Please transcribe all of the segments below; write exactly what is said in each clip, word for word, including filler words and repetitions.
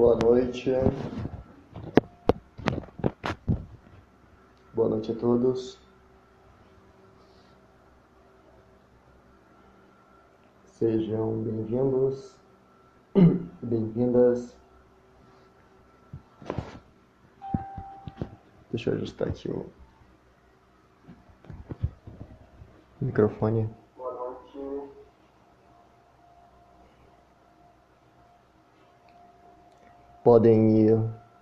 Boa noite. Boa noite a todos. Sejam bem-vindos, bem-vindas. Deixa eu ajustar aqui o microfone. Boa noite. Podem ir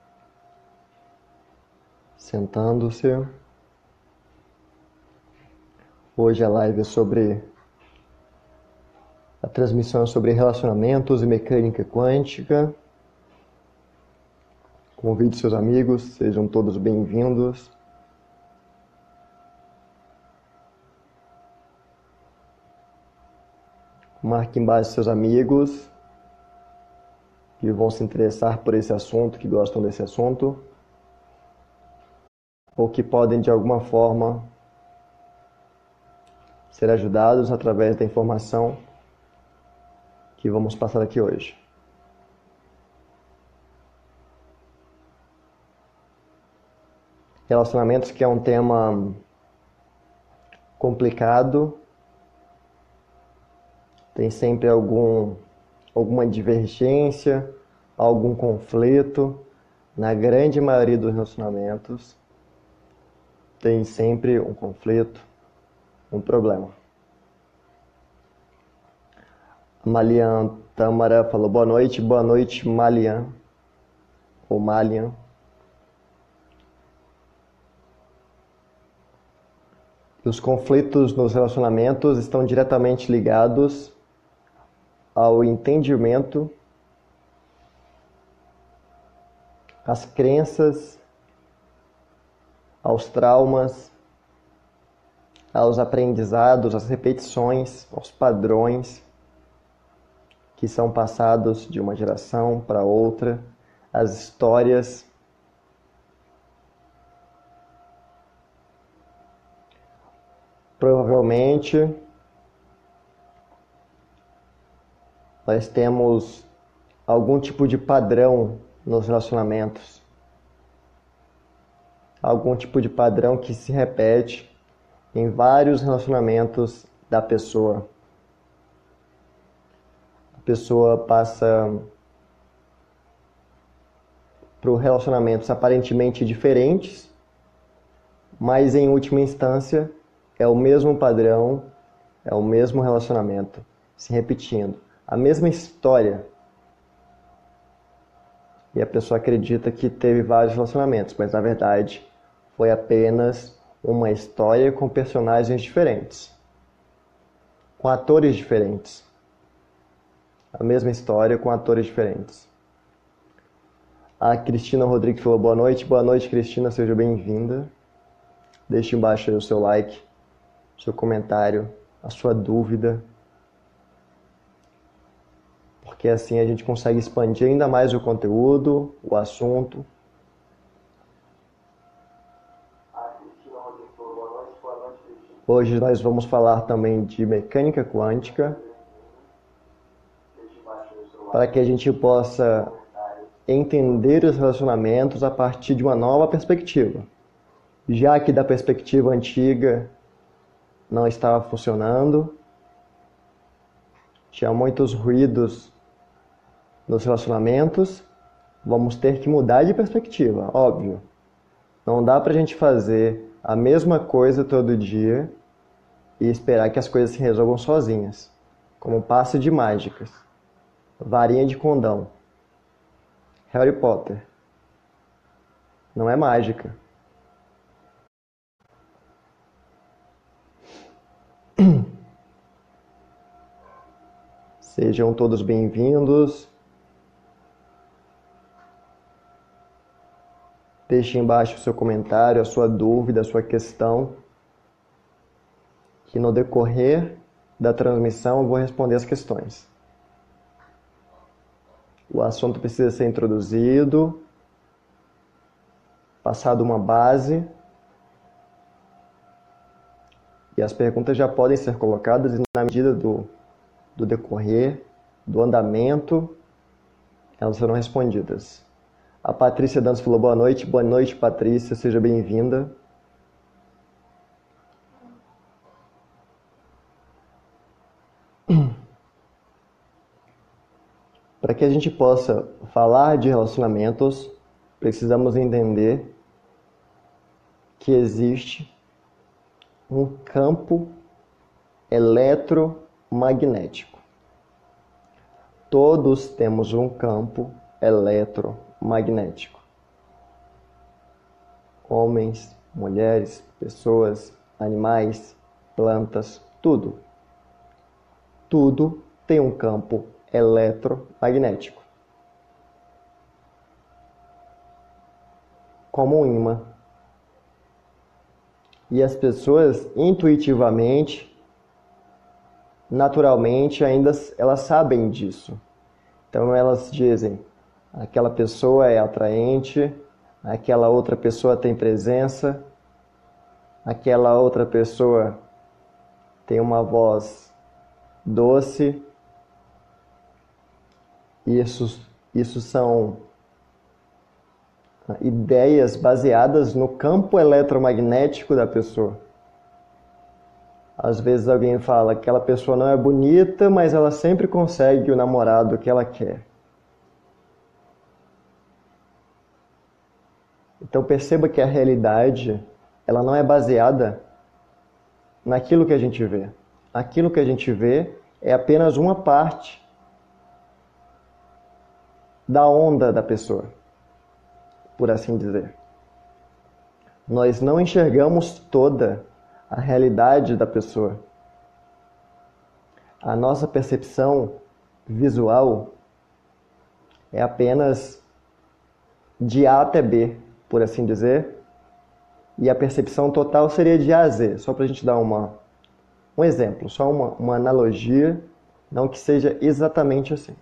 sentando-se. Hoje a live é sobre a transmissão é sobre relacionamentos e mecânica quântica. Convide seus amigos, sejam todos bem-vindos. Marque embaixo seus amigos que vão se interessar por esse assunto, que gostam desse assunto, ou que podem de alguma forma ser ajudados através da informação que vamos passar aqui hoje. Relacionamentos, que é um tema complicado, tem sempre algum, alguma divergência, algum conflito. Na grande maioria dos relacionamentos, tem sempre um conflito, um problema. Malian Tamara falou boa noite, boa noite Malian, ou Malian. Os conflitos nos relacionamentos estão diretamente ligados ao entendimento, às crenças, aos traumas, aos aprendizados, às repetições, aos padrões que são passados de uma geração para outra, às histórias. Provavelmente nós temos algum tipo de padrão nos relacionamentos, algum tipo de padrão que se repete em vários relacionamentos da pessoa. A pessoa passa por relacionamentos aparentemente diferentes, mas em última instância é o mesmo padrão, é o mesmo relacionamento se repetindo, a mesma história. E a pessoa acredita que teve vários relacionamentos, mas na verdade foi apenas uma história com personagens diferentes, com atores diferentes. A mesma história com atores diferentes. A Cristina Rodrigues falou boa noite. Boa noite, Cristina, seja bem-vinda. Deixe embaixo aí o seu like, seu comentário, a sua dúvida, porque assim a gente consegue expandir ainda mais o conteúdo, o assunto. Hoje nós vamos falar também de mecânica quântica, para que a gente possa entender os relacionamentos a partir de uma nova perspectiva, já que da perspectiva antiga não estava funcionando, tinha muitos ruídos nos relacionamentos, vamos ter que mudar de perspectiva, óbvio. Não dá pra gente fazer a mesma coisa todo dia e esperar que as coisas se resolvam sozinhas, como um passe de mágicas, varinha de condão, Harry Potter. Não é mágica. Sejam todos bem-vindos. Deixe embaixo o seu comentário, a sua dúvida, a sua questão, que no decorrer da transmissão eu vou responder as questões. O assunto precisa ser introduzido, passado uma base, e as perguntas já podem ser colocadas e na medida do, do decorrer, do andamento, elas serão respondidas. A Patrícia Dantas falou boa noite. Boa noite, Patrícia. Seja bem-vinda. Para que a gente possa falar de relacionamentos, precisamos entender que existe um campo eletromagnético. Todos temos um campo eletromagnético. Homens, mulheres, pessoas, animais, plantas, tudo. Tudo tem um campo eletromagnético. Como um ímã. E as pessoas intuitivamente, naturalmente, ainda elas sabem disso. Então elas dizem, aquela pessoa é atraente, aquela outra pessoa tem presença, aquela outra pessoa tem uma voz doce. Isso, isso são ideias baseadas no campo eletromagnético da pessoa. Às vezes alguém fala que aquela pessoa não é bonita, mas ela sempre consegue o namorado que ela quer. Então perceba que a realidade, ela não é baseada naquilo que a gente vê. Aquilo que a gente vê é apenas uma parte da onda da pessoa, por assim dizer. Nós não enxergamos toda a realidade da pessoa. A nossa percepção visual é apenas de A até B, por assim dizer, e a percepção total seria de A a Z, só para a gente dar uma, um exemplo, só uma, uma analogia, não que seja exatamente assim.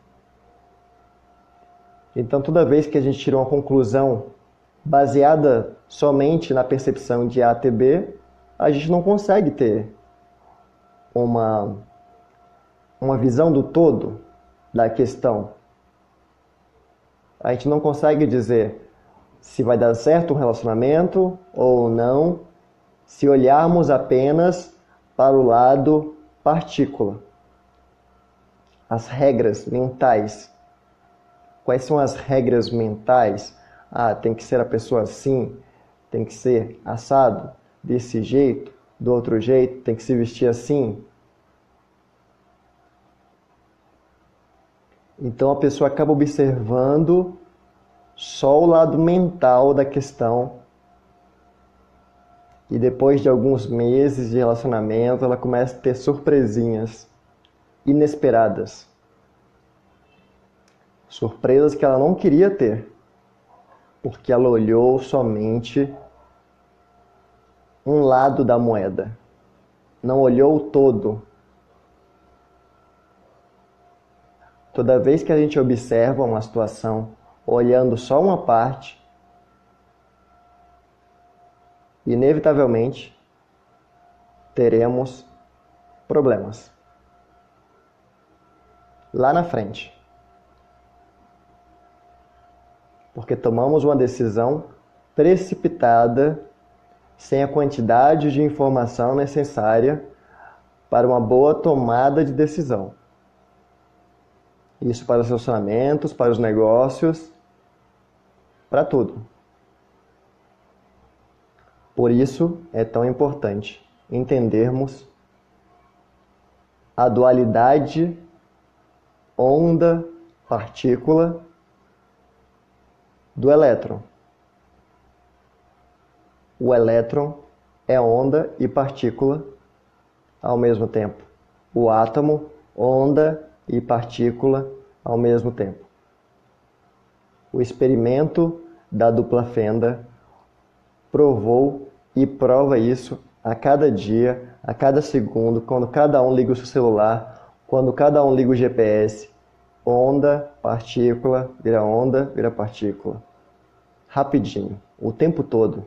Então, toda vez que a gente tira uma conclusão baseada somente na percepção de A até B, a gente não consegue ter uma, uma visão do todo da questão. A gente não consegue dizer se vai dar certo um relacionamento ou não, se olharmos apenas para o lado partícula. As regras mentais. Quais são as regras mentais? Ah, tem que ser a pessoa assim, tem que ser assado, desse jeito, do outro jeito, tem que se vestir assim. Então a pessoa acaba observando só o lado mental da questão. E depois de alguns meses de relacionamento, ela começa a ter surpresinhas inesperadas. Surpresas que ela não queria ter, porque ela olhou somente um lado da moeda, não olhou o todo. Toda vez que a gente observa uma situação olhando só uma parte, inevitavelmente teremos problemas lá na frente. Porque tomamos uma decisão precipitada, sem a quantidade de informação necessária para uma boa tomada de decisão. Isso para os relacionamentos, para os negócios, para tudo. Por isso é tão importante entendermos a dualidade onda-partícula do elétron. O elétron é onda e partícula ao mesmo tempo. O átomo, onda e partícula ao mesmo tempo. O experimento da dupla fenda provou e prova isso a cada dia, a cada segundo, quando cada um liga o seu celular, quando cada um liga o G P S. Onda, partícula, vira onda, vira partícula. Rapidinho, o tempo todo.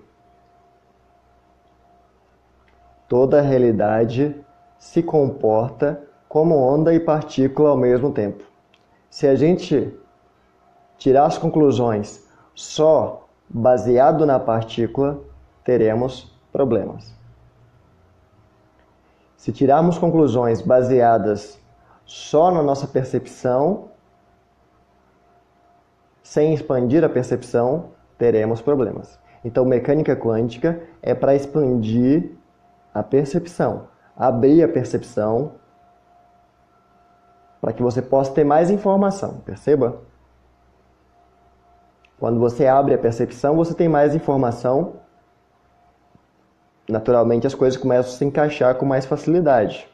Toda a realidade se comporta como onda e partícula ao mesmo tempo. Se a gente tirar as conclusões só baseado na partícula, teremos problemas. Se tirarmos conclusões baseadas só na nossa percepção, sem expandir a percepção, teremos problemas. Então, mecânica quântica é para expandir a percepção, abrir a percepção, para que você possa ter mais informação, perceba? Quando você abre a percepção, você tem mais informação. Naturalmente, as coisas começam a se encaixar com mais facilidade.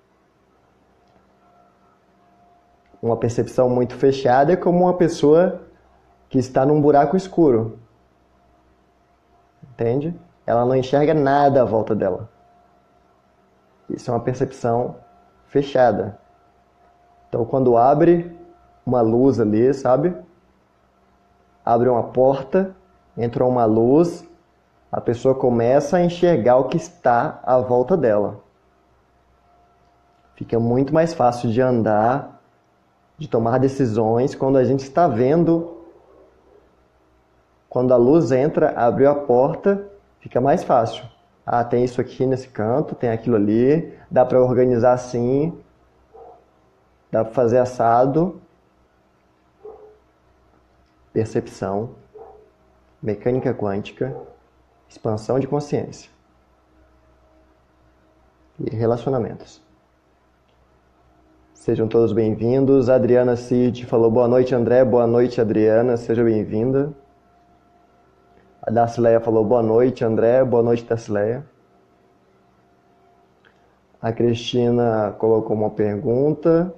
Uma percepção muito fechada é como uma pessoa que está num buraco escuro. Entende? Ela não enxerga nada à volta dela. Isso é uma percepção fechada. Então, quando abre uma luz ali, sabe? Abre uma porta, entra uma luz, a pessoa começa a enxergar o que está à volta dela. Fica muito mais fácil de andar, de tomar decisões quando a gente está vendo. Quando a luz entra, abriu a porta, fica mais fácil. Ah, tem isso aqui nesse canto, tem aquilo ali, dá para organizar assim, dá para fazer assado. Percepção, mecânica quântica, expansão de consciência e relacionamentos. Sejam todos bem-vindos. Adriana Cid falou boa noite, André. Boa noite, Adriana. Seja bem-vinda. A Darcileia falou boa noite, André. Boa noite, Darcileia. A Cristina colocou uma pergunta.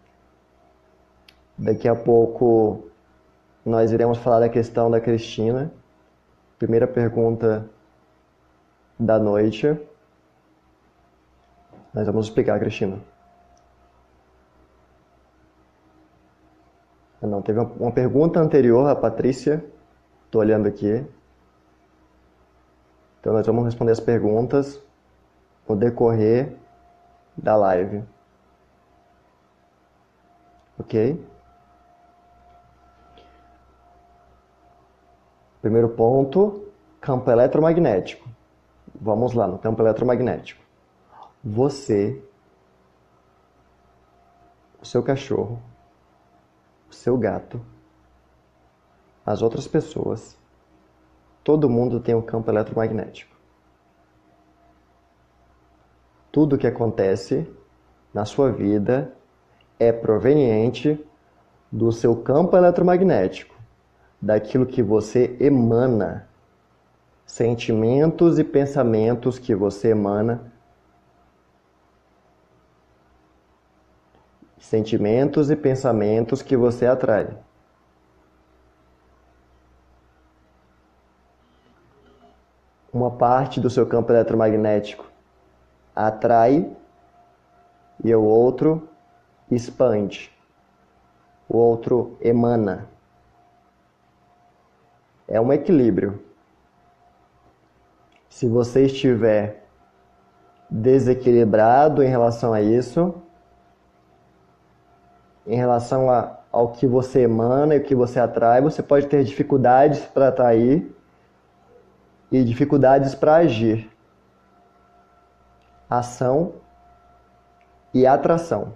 Daqui a pouco nós iremos falar da questão da Cristina. Primeira pergunta da noite. Nós vamos explicar, Cristina. Não, teve uma pergunta anterior, a Patrícia. Estou olhando aqui. Então nós vamos responder as perguntas no decorrer da live. Ok? Primeiro ponto, campo eletromagnético. Vamos lá no campo eletromagnético. Você, o seu cachorro, o seu gato, as outras pessoas, todo mundo tem um campo eletromagnético. Tudo que acontece na sua vida é proveniente do seu campo eletromagnético, daquilo que você emana, sentimentos e pensamentos que você emana, sentimentos e pensamentos que você atrai. Uma parte do seu campo eletromagnético atrai e o outro expande, o outro emana. É um equilíbrio. Se você estiver desequilibrado em relação a isso, em relação a, ao que você emana e o que você atrai, você pode ter dificuldades para atrair e dificuldades para agir. Ação e atração.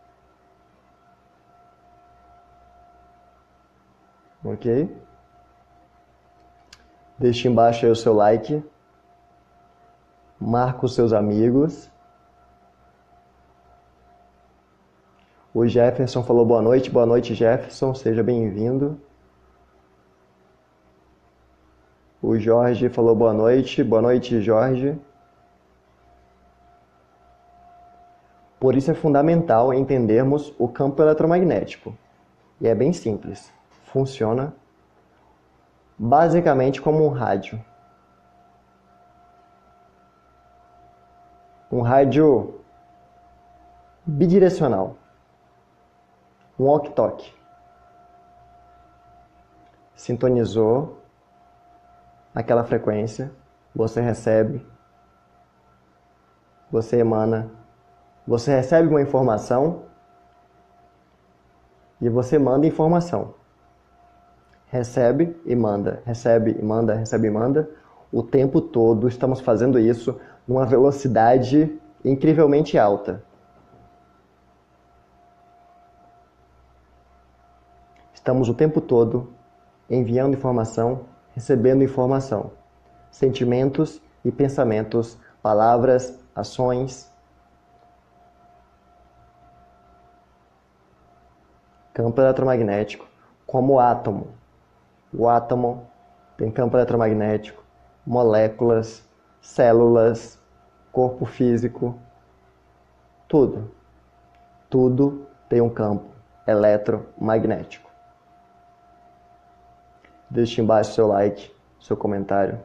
Ok? Deixe embaixo aí o seu like. Marca os seus amigos. O Jefferson falou boa noite. Boa noite, Jefferson. Seja bem-vindo. O Jorge falou boa noite. Boa noite, Jorge. Por isso é fundamental entendermos o campo eletromagnético. E é bem simples. Funciona basicamente como um rádio. Um rádio bidirecional. Um walkie-talkie. Sintonizou aquela frequência, você recebe, você emana, você recebe uma informação e você manda informação. recebe e manda, recebe e manda, recebe e manda. O tempo todo estamos fazendo isso numa velocidade incrivelmente alta. Estamos o tempo todo enviando informação, recebendo informação, sentimentos e pensamentos, palavras, ações. Campo eletromagnético, como o átomo. O átomo tem campo eletromagnético, moléculas, células, corpo físico, tudo. Tudo tem um campo eletromagnético. Deixe embaixo seu like, seu comentário.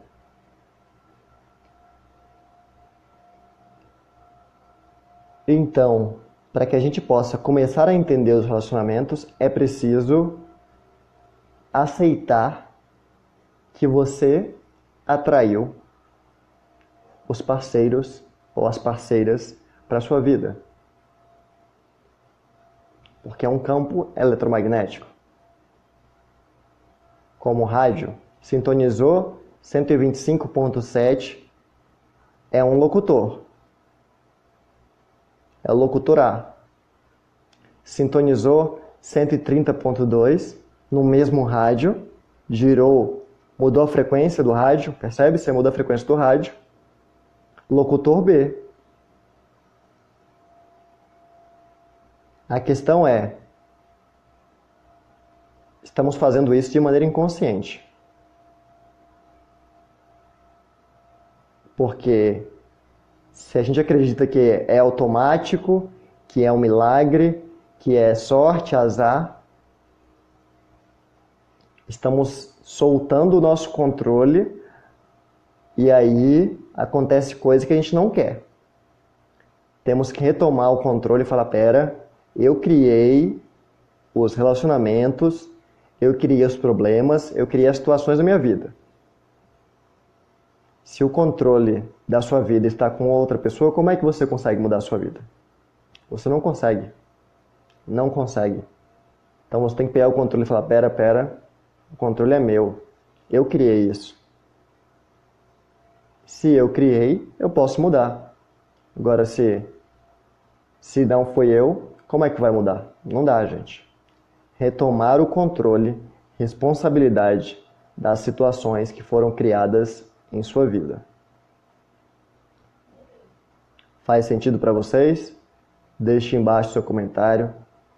Então, para que a gente possa começar a entender os relacionamentos, é preciso aceitar que você atraiu os parceiros ou as parceiras para a sua vida. Porque é um campo eletromagnético. Como o rádio, sintonizou cento e vinte e cinco ponto sete, é um locutor. É o locutor A. Sintonizou cento e trinta ponto dois no mesmo rádio, girou, mudou a frequência do rádio, percebe? Você muda a frequência do rádio. Locutor B. A questão é, estamos fazendo isso de maneira inconsciente. Porque se a gente acredita que é automático, que é um milagre, que é sorte, azar, estamos soltando o nosso controle e aí acontece coisa que a gente não quer. Temos que retomar o controle e falar, pera, eu criei os relacionamentos, eu criei os problemas, eu criei as situações da minha vida. Se o controle da sua vida está com outra pessoa, como é que você consegue mudar a sua vida? Você não consegue. Não consegue. Então você tem que pegar o controle e falar, pera, pera, o controle é meu. Eu criei isso. Se eu criei, eu posso mudar. Agora, se, se não foi eu, como é que vai mudar? Não dá, gente. Retomar o controle, responsabilidade das situações que foram criadas em sua vida. Faz sentido para vocês? Deixe embaixo seu comentário.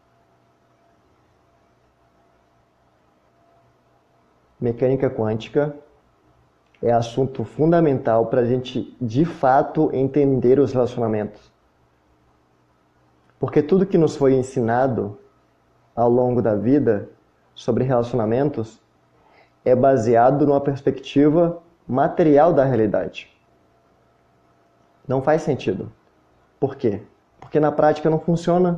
Mecânica quântica é assunto fundamental para a gente, de fato, entender os relacionamentos. Porque tudo que nos foi ensinado ao longo da vida sobre relacionamentos é baseado numa perspectiva material da realidade. Não faz sentido. Por quê? Porque na prática não funciona.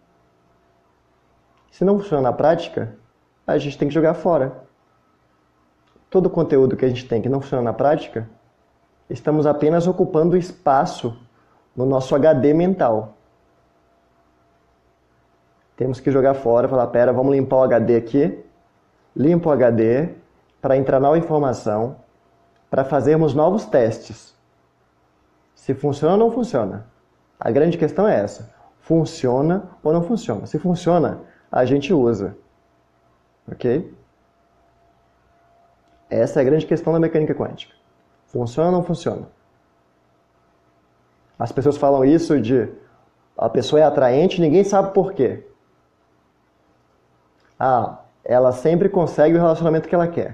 Se não funciona na prática, a gente tem que jogar fora. Todo o conteúdo que a gente tem que não funciona na prática, estamos apenas ocupando espaço no nosso H D mental. Temos que jogar fora, falar, pera, vamos limpar o H D aqui. Limpa o H D para entrar nova informação, para fazermos novos testes. Se funciona ou não funciona. A grande questão é essa. Funciona ou não funciona? Se funciona, a gente usa. Ok? Essa é a grande questão da mecânica quântica. Funciona ou não funciona? As pessoas falam isso de a pessoa é atraente e ninguém sabe por quê. Ah, ela sempre consegue o relacionamento que ela quer.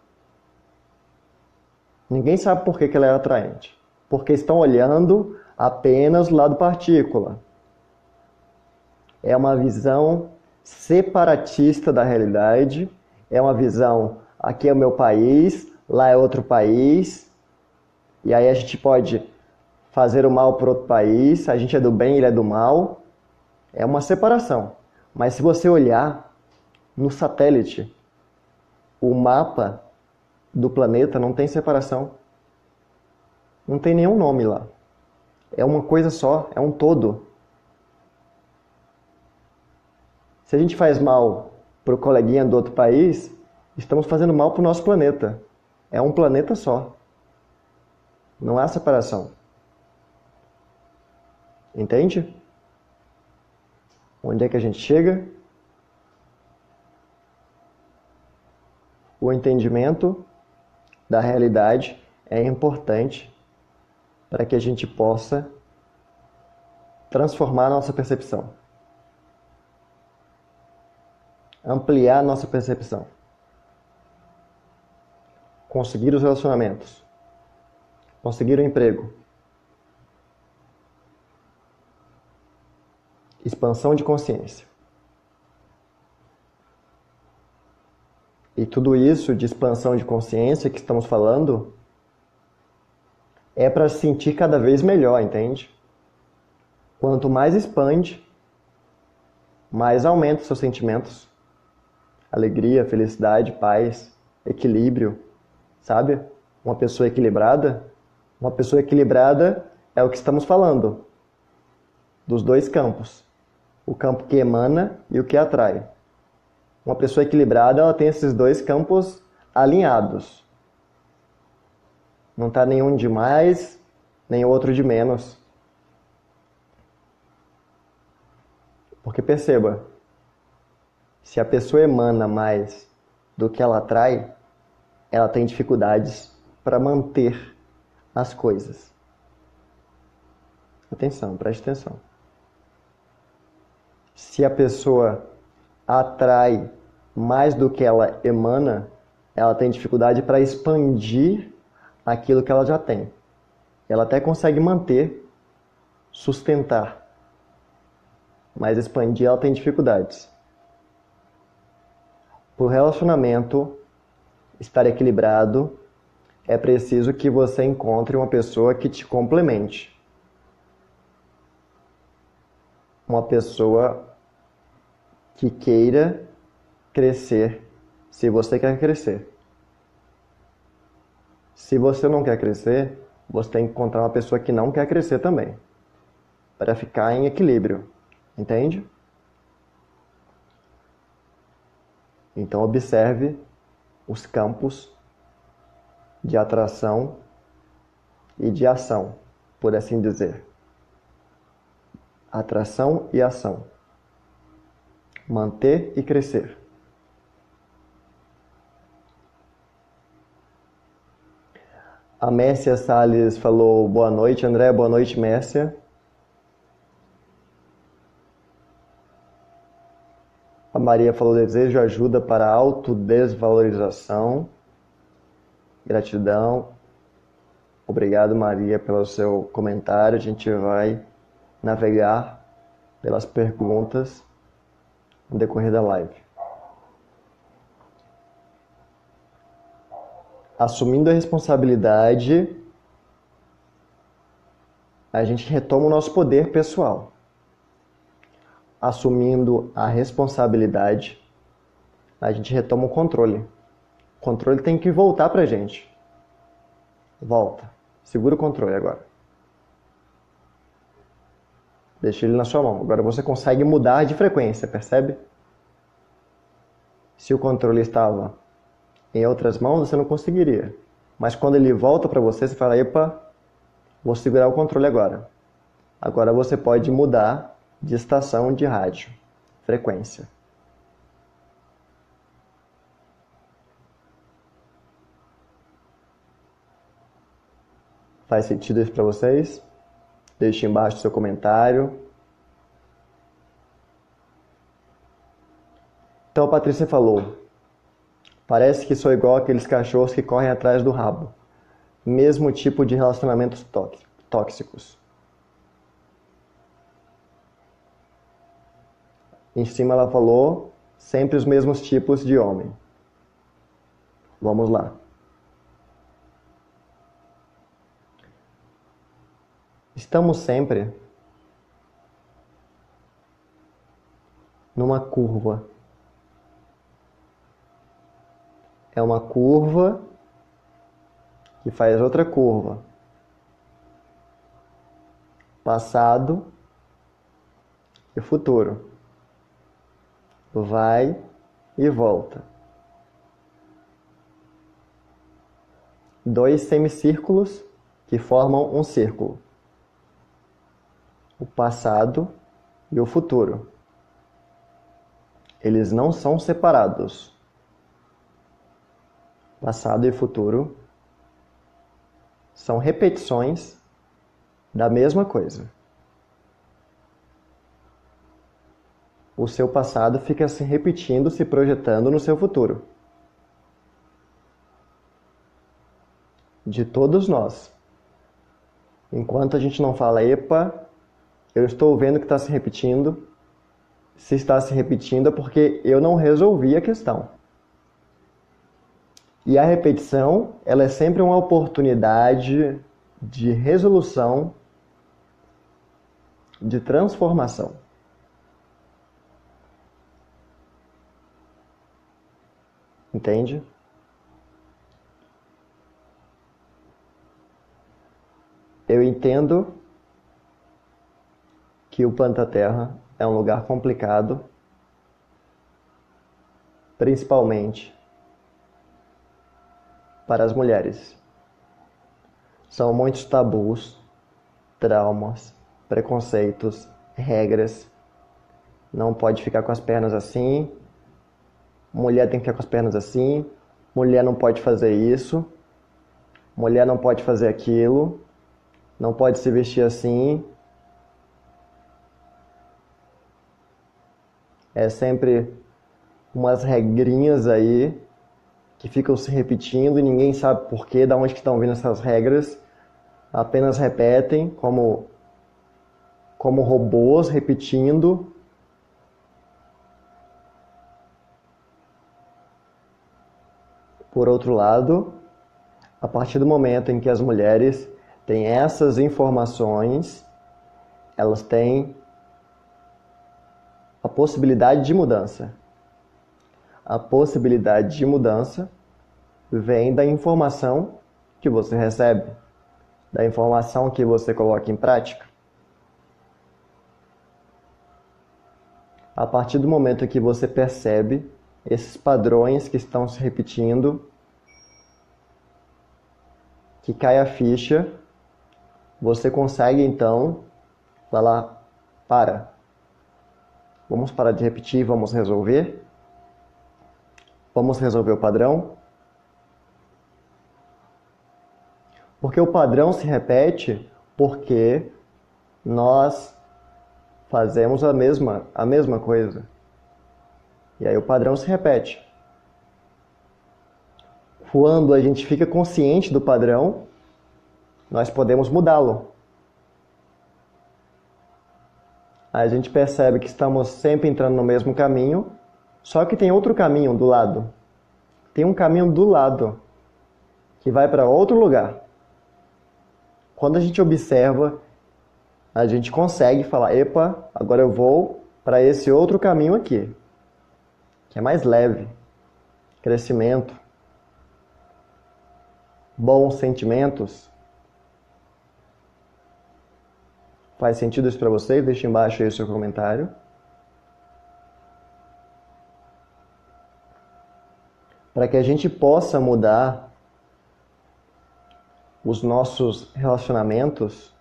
Ninguém sabe por que que ela é atraente. Porque estão olhando apenas o lado partícula. É uma visão separatista da realidade. É uma visão, aqui é o meu país, lá é outro país. E aí a gente pode fazer o mal para outro país. A gente é do bem, ele é do mal. É uma separação. Mas se você olhar no satélite, o mapa do planeta não tem separação. Não tem nenhum nome lá. É uma coisa só, é um todo. Se a gente faz mal pro coleguinha do outro país, estamos fazendo mal para o nosso planeta. É um planeta só. Não há separação. Entende? Onde é que a gente chega? O entendimento da realidade é importante para que a gente possa transformar a nossa percepção. Ampliar a nossa percepção. Conseguir os relacionamentos. Conseguir o emprego. Expansão de consciência. E tudo isso de expansão de consciência que estamos falando é para se sentir cada vez melhor, entende? Quanto mais expande, mais aumenta os seus sentimentos. Alegria, felicidade, paz, equilíbrio, sabe? Uma pessoa equilibrada, uma pessoa equilibrada é o que estamos falando, dos dois campos. O campo que emana e o que atrai. Uma pessoa equilibrada, ela tem esses dois campos alinhados. Não está nenhum de mais, nem outro de menos. Porque perceba, se a pessoa emana mais do que ela atrai, ela tem dificuldades para manter as coisas. Atenção, preste atenção. Se a pessoa atrai mais do que ela emana, ela tem dificuldade para expandir aquilo que ela já tem. Ela até consegue manter, sustentar, mas expandir ela tem dificuldades. Para o relacionamento estar equilibrado, é preciso que você encontre uma pessoa que te complemente. Uma pessoa que queira crescer, se você quer crescer. Se você não quer crescer, você tem que encontrar uma pessoa que não quer crescer também, para ficar em equilíbrio, entende? Então observe os campos de atração e de ação, por assim dizer. Atração e ação. Manter e crescer. A Mércia Salles falou boa noite, André, boa noite, Mércia. A Maria falou desejo ajuda para a autodesvalorização. Gratidão. Obrigado, Maria, pelo seu comentário. A gente vai navegar pelas perguntas no decorrer da live. Assumindo a responsabilidade, a gente retoma o nosso poder pessoal. Assumindo a responsabilidade, a gente retoma o controle. O controle tem que voltar pra gente. Volta. Segura o controle agora. Deixa ele na sua mão. Agora você consegue mudar de frequência, percebe? Se o controle estava em outras mãos, você não conseguiria. Mas quando ele volta para você, você fala, epa, vou segurar o controle agora. Agora você pode mudar de estação de rádio, frequência. Faz sentido isso para vocês? Deixe embaixo o seu comentário. Então a Patrícia falou, parece que sou igual aqueles cachorros que correm atrás do rabo. Mesmo tipo de relacionamentos tóxicos. Em cima ela falou, sempre os mesmos tipos de homem. Vamos lá. Estamos sempre numa curva. É uma curva que faz outra curva. Passado e futuro. Vai e volta. dois semicírculos que formam um círculo: o passado e o futuro. Eles não são separados. Passado e futuro são repetições da mesma coisa. O seu passado fica se repetindo, se projetando no seu futuro. De todos nós. Enquanto a gente não fala, epa, eu estou vendo que está se repetindo. Se está se repetindo é porque eu não resolvi a questão. E a repetição, ela é sempre uma oportunidade de resolução, de transformação. Entende? Eu entendo que o planeta Terra é um lugar complicado, principalmente para as mulheres. São muitos tabus, traumas, preconceitos, regras. Não pode ficar com as pernas assim. Mulher tem que ficar com as pernas assim. Mulher não pode fazer isso. Mulher não pode fazer aquilo. Não pode se vestir assim. É sempre umas regrinhas aí que ficam se repetindo e ninguém sabe por quê, de onde que estão vindo essas regras. Apenas repetem como, como robôs repetindo. Por outro lado, a partir do momento em que as mulheres têm essas informações, elas têm a possibilidade de mudança. A possibilidade de mudança vem da informação que você recebe, da informação que você coloca em prática. A partir do momento que você percebe esses padrões que estão se repetindo, que cai a ficha, você consegue então falar, para, vamos parar de repetir, vamos resolver? Vamos resolver o padrão? Porque o padrão se repete porque nós fazemos a mesma, a mesma coisa. E aí o padrão se repete. Quando a gente fica consciente do padrão, nós podemos mudá-lo. A gente percebe que estamos sempre entrando no mesmo caminho, só que tem outro caminho do lado. Tem um caminho do lado, que vai para outro lugar. Quando a gente observa, a gente consegue falar, epa, agora eu vou para esse outro caminho aqui, que é mais leve, crescimento, bons sentimentos. Faz sentido isso para você? Deixa embaixo aí o seu comentário. Para que a gente possa mudar os nossos relacionamentos,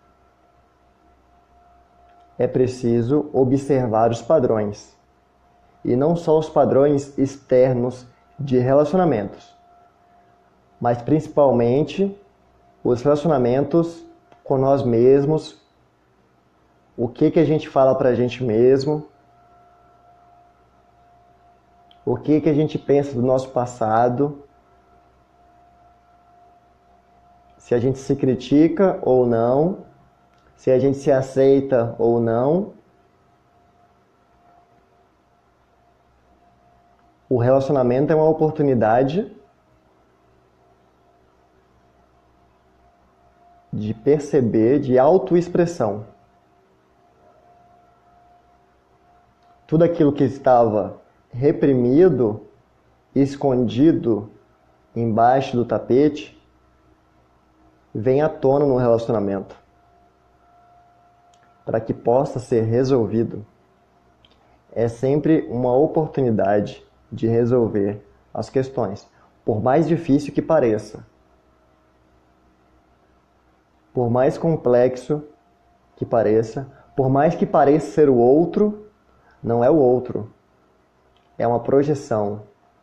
é preciso observar os padrões. E não só os padrões externos de relacionamentos, mas principalmente os relacionamentos com nós mesmos, o que que a gente fala pra gente mesmo, o que que a gente pensa do nosso passado, se a gente se critica ou não, se a gente se aceita ou não. O relacionamento é uma oportunidade de perceber, de autoexpressão. Tudo aquilo que estava reprimido, escondido embaixo do tapete, vem à tona no relacionamento, para que possa ser resolvido. É sempre uma oportunidade de resolver as questões, por mais difícil que pareça. Por mais complexo que pareça, por mais que pareça ser o outro, não é o outro. É uma projeção.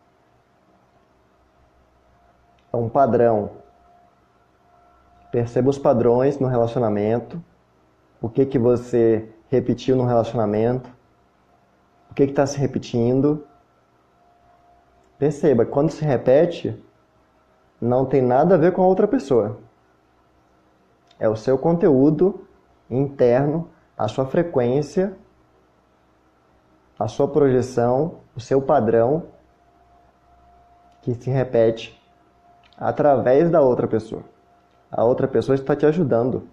É um padrão. Perceba os padrões no relacionamento. O que que você repetiu no relacionamento. O que que está se repetindo. Perceba, quando se repete, não tem nada a ver com a outra pessoa. É o seu conteúdo interno, a sua frequência, a sua projeção, o seu padrão que se repete através da outra pessoa. A outra pessoa está te ajudando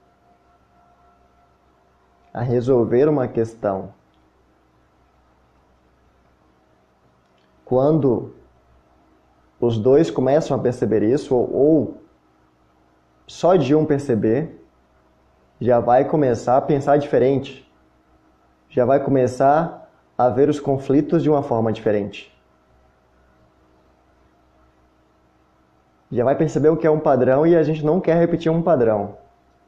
a resolver uma questão. Quando os dois começam a perceber isso, ou, ou só de um perceber, já vai começar a pensar diferente. Já vai começar a ver os conflitos de uma forma diferente. Já vai perceber o que é um padrão e a gente não quer repetir um padrão.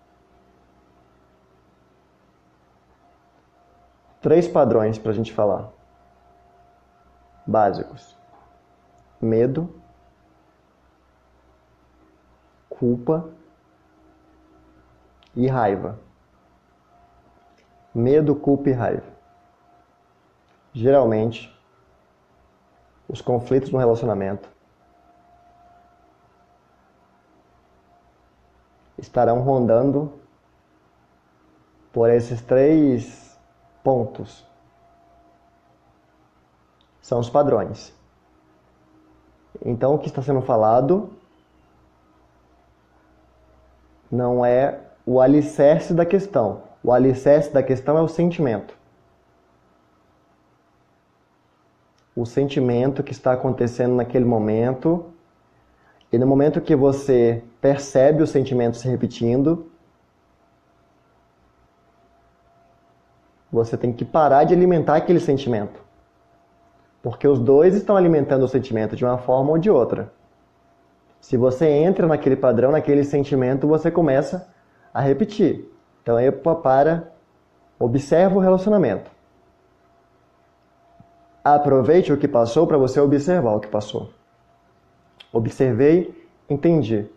Três padrões para a gente falar. Básicos. Medo, culpa e raiva. Medo, culpa e raiva. Geralmente, os conflitos no relacionamento estarão rondando por esses três pontos. São os padrões. Então, o que está sendo falado não é o alicerce da questão. O alicerce da questão é o sentimento. O sentimento que está acontecendo naquele momento. E no momento que você percebe o sentimento se repetindo, você tem que parar de alimentar aquele sentimento. Porque os dois estão alimentando o sentimento de uma forma ou de outra. Se você entra naquele padrão, naquele sentimento, você começa a repetir. Então, aí para, observa o relacionamento. Aproveite o que passou para você observar o que passou. Observei, entendi.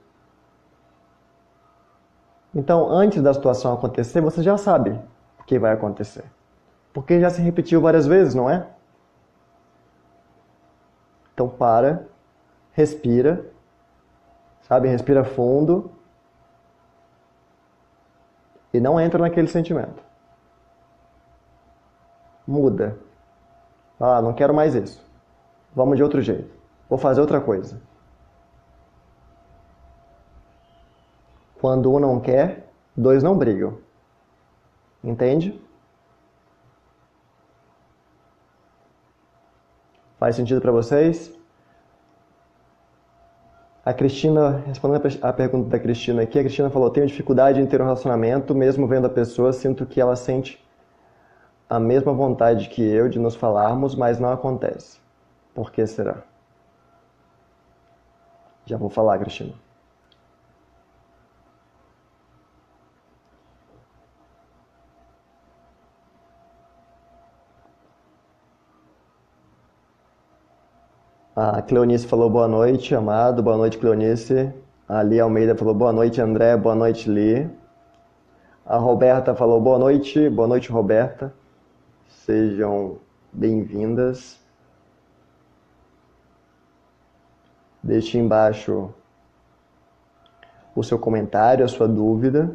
Então, antes da situação acontecer, você já sabe o que vai acontecer. Porque já se repetiu várias vezes, não é? Então, para, respira, sabe? Respira fundo e não entra naquele sentimento. Muda. Ah, não quero mais isso. Vamos de outro jeito. Vou fazer outra coisa. Quando um não quer, dois não brigam. Entende? Faz sentido para vocês? A Cristina, respondendo a pergunta da Cristina aqui, a Cristina falou: tenho dificuldade em ter um relacionamento, mesmo vendo a pessoa, sinto que ela sente a mesma vontade que eu de nos falarmos, mas não acontece. Por que será? Já vou falar, Cristina. A Cleonice falou boa noite, amado. Boa noite, Cleonice. A Lia Almeida falou boa noite, André. Boa noite, Li. A Roberta falou boa noite. Boa noite, Roberta. Sejam bem-vindas. Deixe embaixo o seu comentário, a sua dúvida.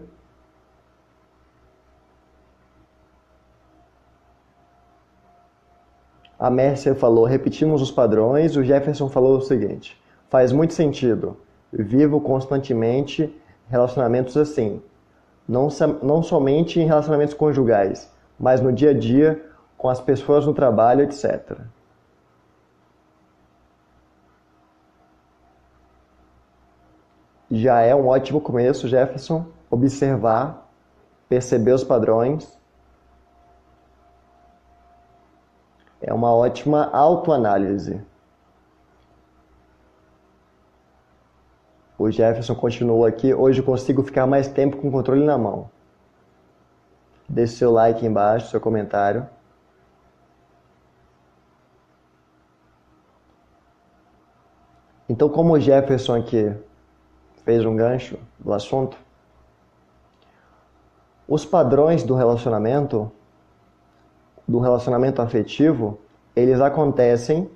A Mércia falou, repetimos os padrões. O Jefferson falou o seguinte: faz muito sentido. Vivo constantemente relacionamentos assim. Não, não somente em relacionamentos conjugais, mas no dia a dia, com as pessoas no trabalho, etcétera. Já é um ótimo começo, Jefferson, observar, perceber os padrões. É uma ótima autoanálise. O O Jefferson continua aqui. Hoje consigo ficar mais tempo com o controle na mão. Deixe seu like aí embaixo, seu comentário. Então, como o Jefferson aqui fez um gancho do assunto, os padrões do relacionamento, do relacionamento afetivo, eles acontecem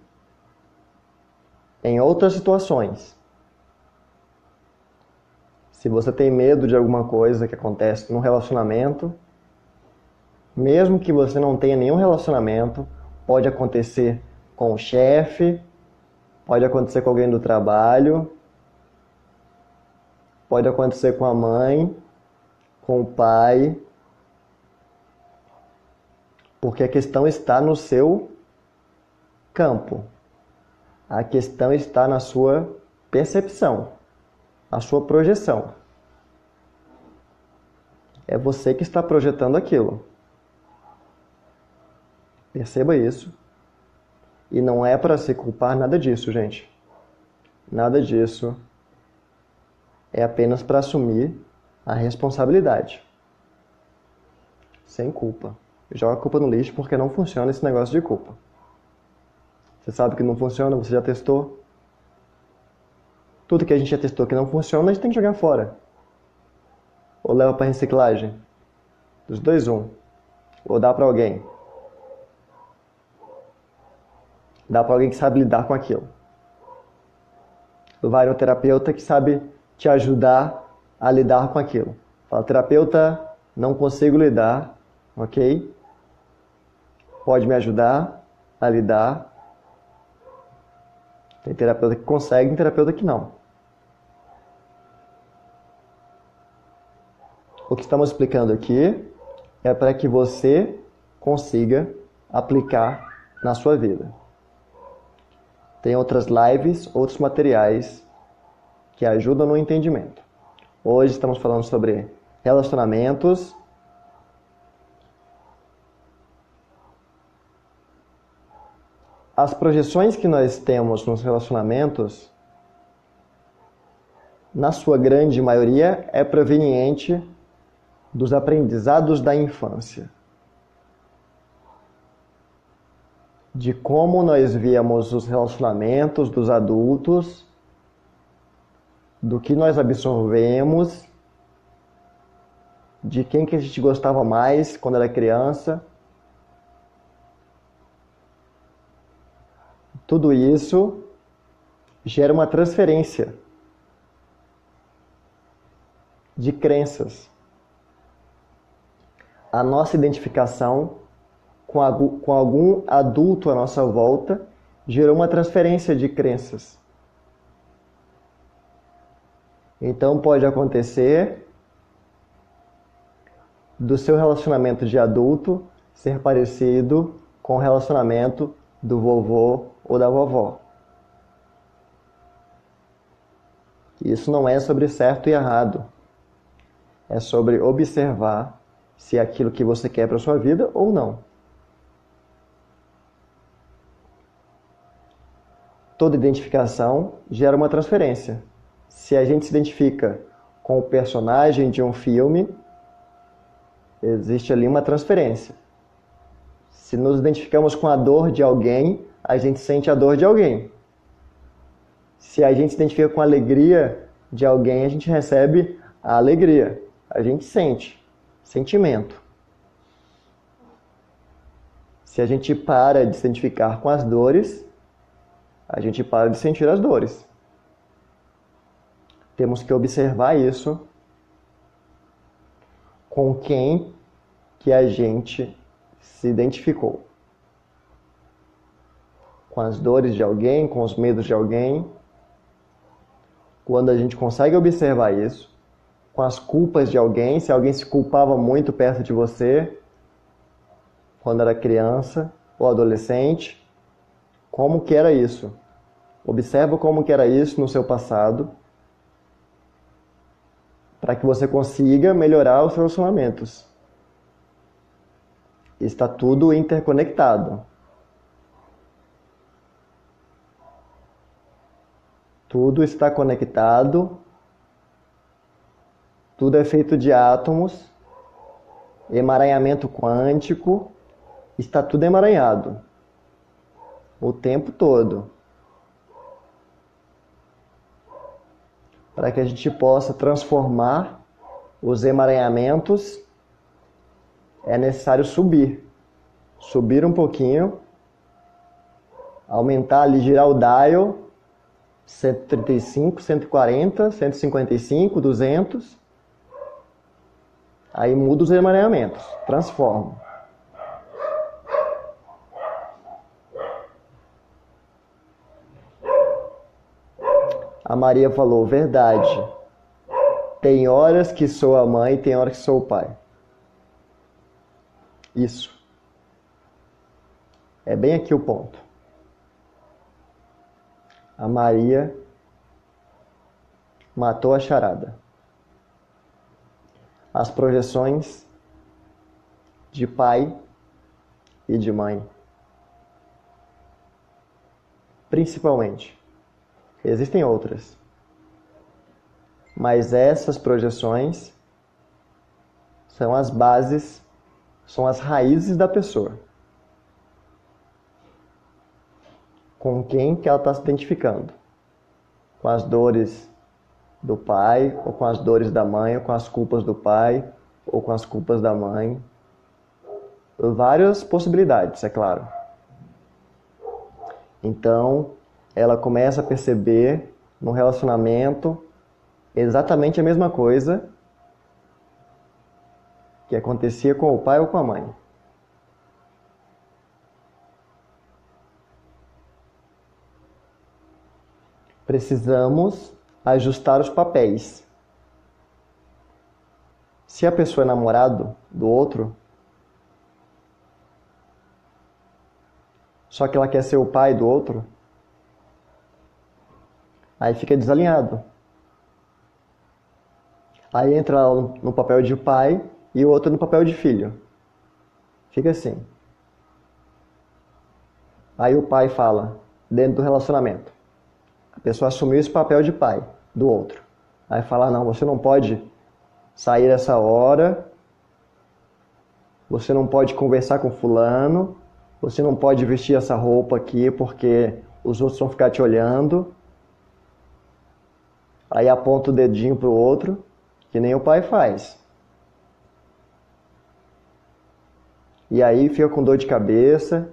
em outras situações. Se você tem medo de alguma coisa que acontece no relacionamento, mesmo que você não tenha nenhum relacionamento, pode acontecer com o chefe, pode acontecer com alguém do trabalho, pode acontecer com a mãe, com o pai, porque a questão está no seu campo. A questão está na sua percepção, na sua projeção. É você que está projetando aquilo. Perceba isso. E não é para se culpar nada disso, gente. Nada disso. É apenas para assumir a responsabilidade. Sem culpa. Joga a culpa no lixo porque não funciona esse negócio de culpa. Você sabe que não funciona, você já testou. Tudo que a gente já testou que não funciona, a gente tem que jogar fora. Ou leva para reciclagem. Dos dois, um. Ou dá para alguém. Dá para alguém que sabe lidar com aquilo. Vai no terapeuta que sabe te ajudar a lidar com aquilo. Fala, terapeuta, não consigo lidar, ok? Pode me ajudar a lidar. Tem terapeuta que consegue, tem terapeuta que não. O que estamos explicando aqui é para que você consiga aplicar na sua vida. Tem outras lives, outros materiais que ajudam no entendimento. Hoje estamos falando sobre relacionamentos. As projeções que nós temos nos relacionamentos, na sua grande maioria, é proveniente dos aprendizados da infância. De como nós víamos os relacionamentos dos adultos, do que nós absorvemos, de quem que a gente gostava mais quando era criança. Tudo isso gera uma transferência de crenças. A nossa identificação com algum adulto à nossa volta gerou uma transferência de crenças. Então pode acontecer do seu relacionamento de adulto ser parecido com o relacionamento do vovô ou da vovó. Isso não é sobre certo e errado. É sobre observar se é aquilo que você quer para a sua vida ou não. Toda identificação gera uma transferência. Se a gente se identifica com o personagem de um filme, existe ali uma transferência. Se nos identificamos com a dor de alguém, a gente sente a dor de alguém. Se a gente se identifica com a alegria de alguém, a gente recebe a alegria. A gente sente. Sentimento. Se a gente para de se identificar com as dores, a gente para de sentir as dores. Temos que observar isso com quem que a gente se identificou. Com as dores de alguém, com os medos de alguém. Quando a gente consegue observar isso, com as culpas de alguém, se alguém se culpava muito perto de você, quando era criança ou adolescente, como que era isso? Observa como que era isso no seu passado, para que você consiga melhorar os relacionamentos. Está tudo interconectado. Tudo está conectado Tudo é feito de átomos, emaranhamento quântico, está tudo emaranhado o tempo todo. Para que a gente possa transformar os emaranhamentos, é necessário subir. Subir um pouquinho, aumentar ali, girar o dial, cento e trinta e cinco, cento e quarenta, cento e cinquenta e cinco, duzentos. Aí muda os emaranhamentos, transforma. A Maria falou, verdade. Tem horas que sou a mãe, tem horas que sou o pai. Isso. É bem aqui o ponto. A Maria matou a charada. As projeções de pai e de mãe. Principalmente. Existem outras. Mas essas projeções são as bases, são as raízes da pessoa. Com quem que ela está se identificando? Com as dores do pai, ou com as dores da mãe, ou com as culpas do pai, ou com as culpas da mãe. Várias possibilidades, é claro. Então, ela começa a perceber no relacionamento exatamente a mesma coisa que acontecia com o pai ou com a mãe. Precisamos ajustar os papéis. Se a pessoa é namorado do outro, só que ela quer ser o pai do outro, aí fica desalinhado. Aí entra no papel de pai e o outro no papel de filho. Fica assim. Aí o pai fala, dentro do relacionamento. A pessoa assumiu esse papel de pai do outro. Aí fala, não, você não pode sair essa hora, você não pode conversar com fulano, você não pode vestir essa roupa aqui porque os outros vão ficar te olhando. Aí aponta o dedinho pro outro, que nem o pai faz. E aí fica com dor de cabeça,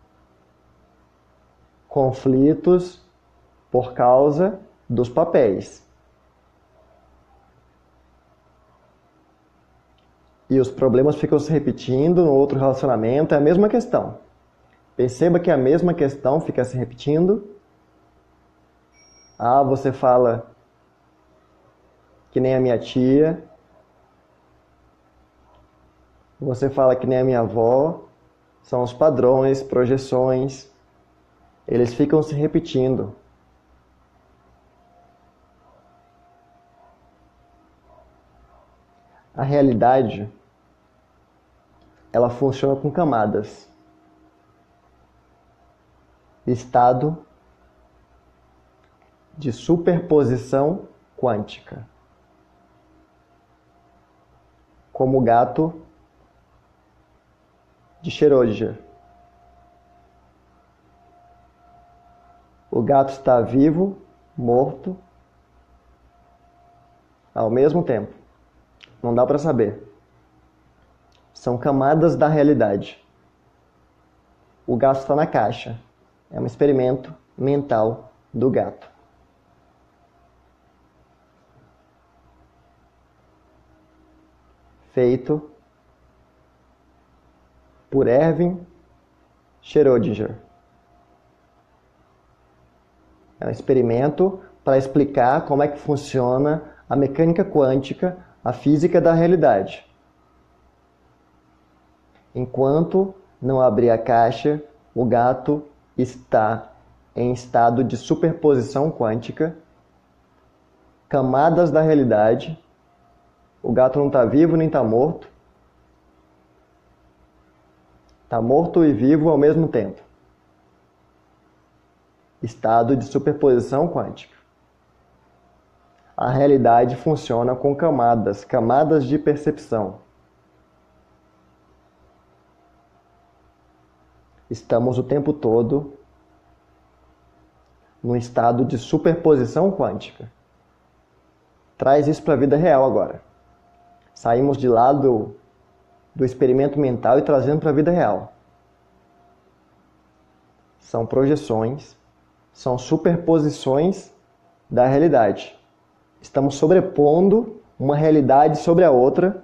conflitos por causa dos papéis. E os problemas ficam se repetindo no outro relacionamento, é a mesma questão. Perceba que a mesma questão fica se repetindo. Ah, você fala que nem a minha tia. Você fala que nem a minha avó. São os padrões, projeções. Eles ficam se repetindo. A realidade, ela funciona com camadas. Estado de superposição quântica. Como o gato de Schrödinger. O gato está vivo, morto, ao mesmo tempo. Não dá para saber. São camadas da realidade. O gato está na caixa. É um experimento mental do gato. Feito por Erwin Schrödinger. É um experimento para explicar como é que funciona a mecânica quântica, a física da realidade. Enquanto não abrir a caixa, o gato está em estado de superposição quântica, camadas da realidade. O gato não está vivo nem está morto. Está morto e vivo ao mesmo tempo. Estado de superposição quântica. A realidade funciona com camadas, camadas de percepção. Estamos o tempo todo num estado de superposição quântica. Traz isso para a vida real agora. Saímos de lá do, do experimento mental e trazendo para a vida real. São projeções, são superposições da realidade. Estamos sobrepondo uma realidade sobre a outra.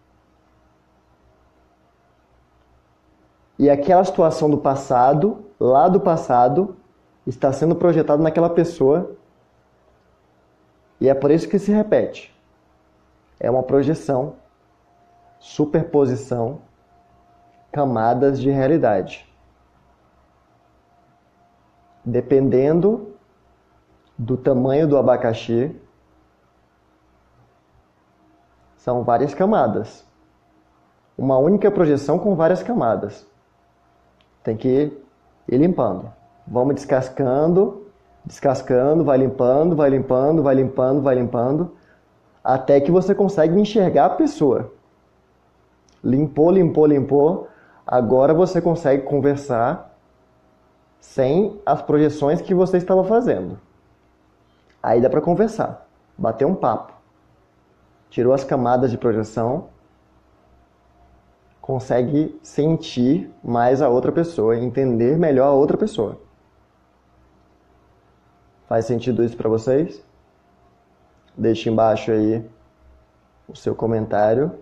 E aquela situação do passado, lá do passado, está sendo projetado naquela pessoa. E é por isso que se repete. É uma projeção, superposição, camadas de realidade. Dependendo do tamanho do abacaxi, são várias camadas. Uma única projeção com várias camadas. Tem que ir limpando. Vamos descascando, descascando, vai limpando, vai limpando, vai limpando, vai limpando, até que você consegue enxergar a pessoa. Limpou, limpou, limpou. Agora você consegue conversar sem as projeções que você estava fazendo. Aí dá para conversar, bater um papo. Tirou as camadas de projeção, consegue sentir mais a outra pessoa, entender melhor a outra pessoa. Faz sentido isso para vocês? Deixe embaixo aí o seu comentário.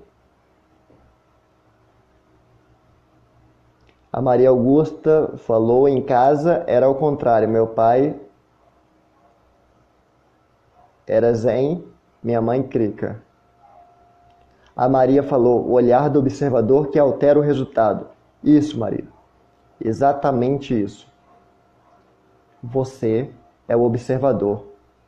A Maria Augusta falou: em casa era ao contrário, meu pai era zen, minha mãe crica. A Maria falou: o olhar do observador que altera o resultado. Isso, Maria. Exatamente isso. Você é o observador.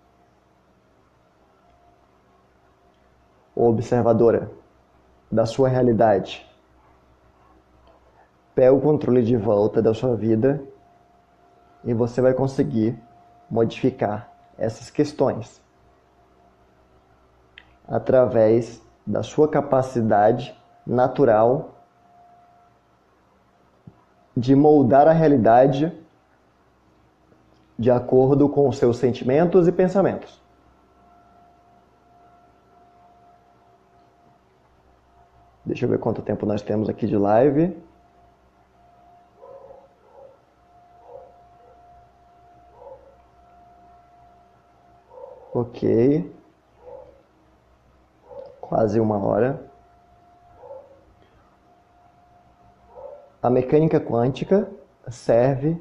Ou observadora da sua realidade. Pega o controle de volta da sua vida e você vai conseguir modificar essas questões através da sua capacidade natural de moldar a realidade de acordo com os seus sentimentos e pensamentos. Deixa eu ver quanto tempo nós temos aqui de live. Ok. Quase uma hora. A mecânica quântica serve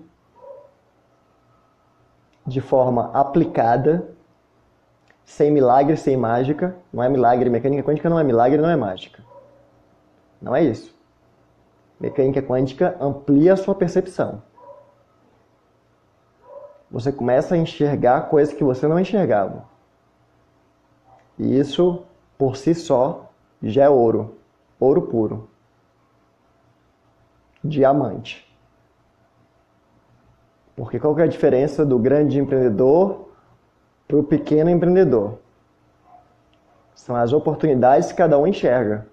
de forma aplicada, sem milagre, sem mágica. Não é milagre, mecânica quântica não é milagre, não é mágica. Não é isso. Mecânica quântica amplia a sua percepção. Você começa a enxergar coisas que você não enxergava. E isso, por si só, já é ouro. Ouro puro. Diamante. Porque qual que é a diferença do grande empreendedor para o pequeno empreendedor? São as oportunidades que cada um enxerga.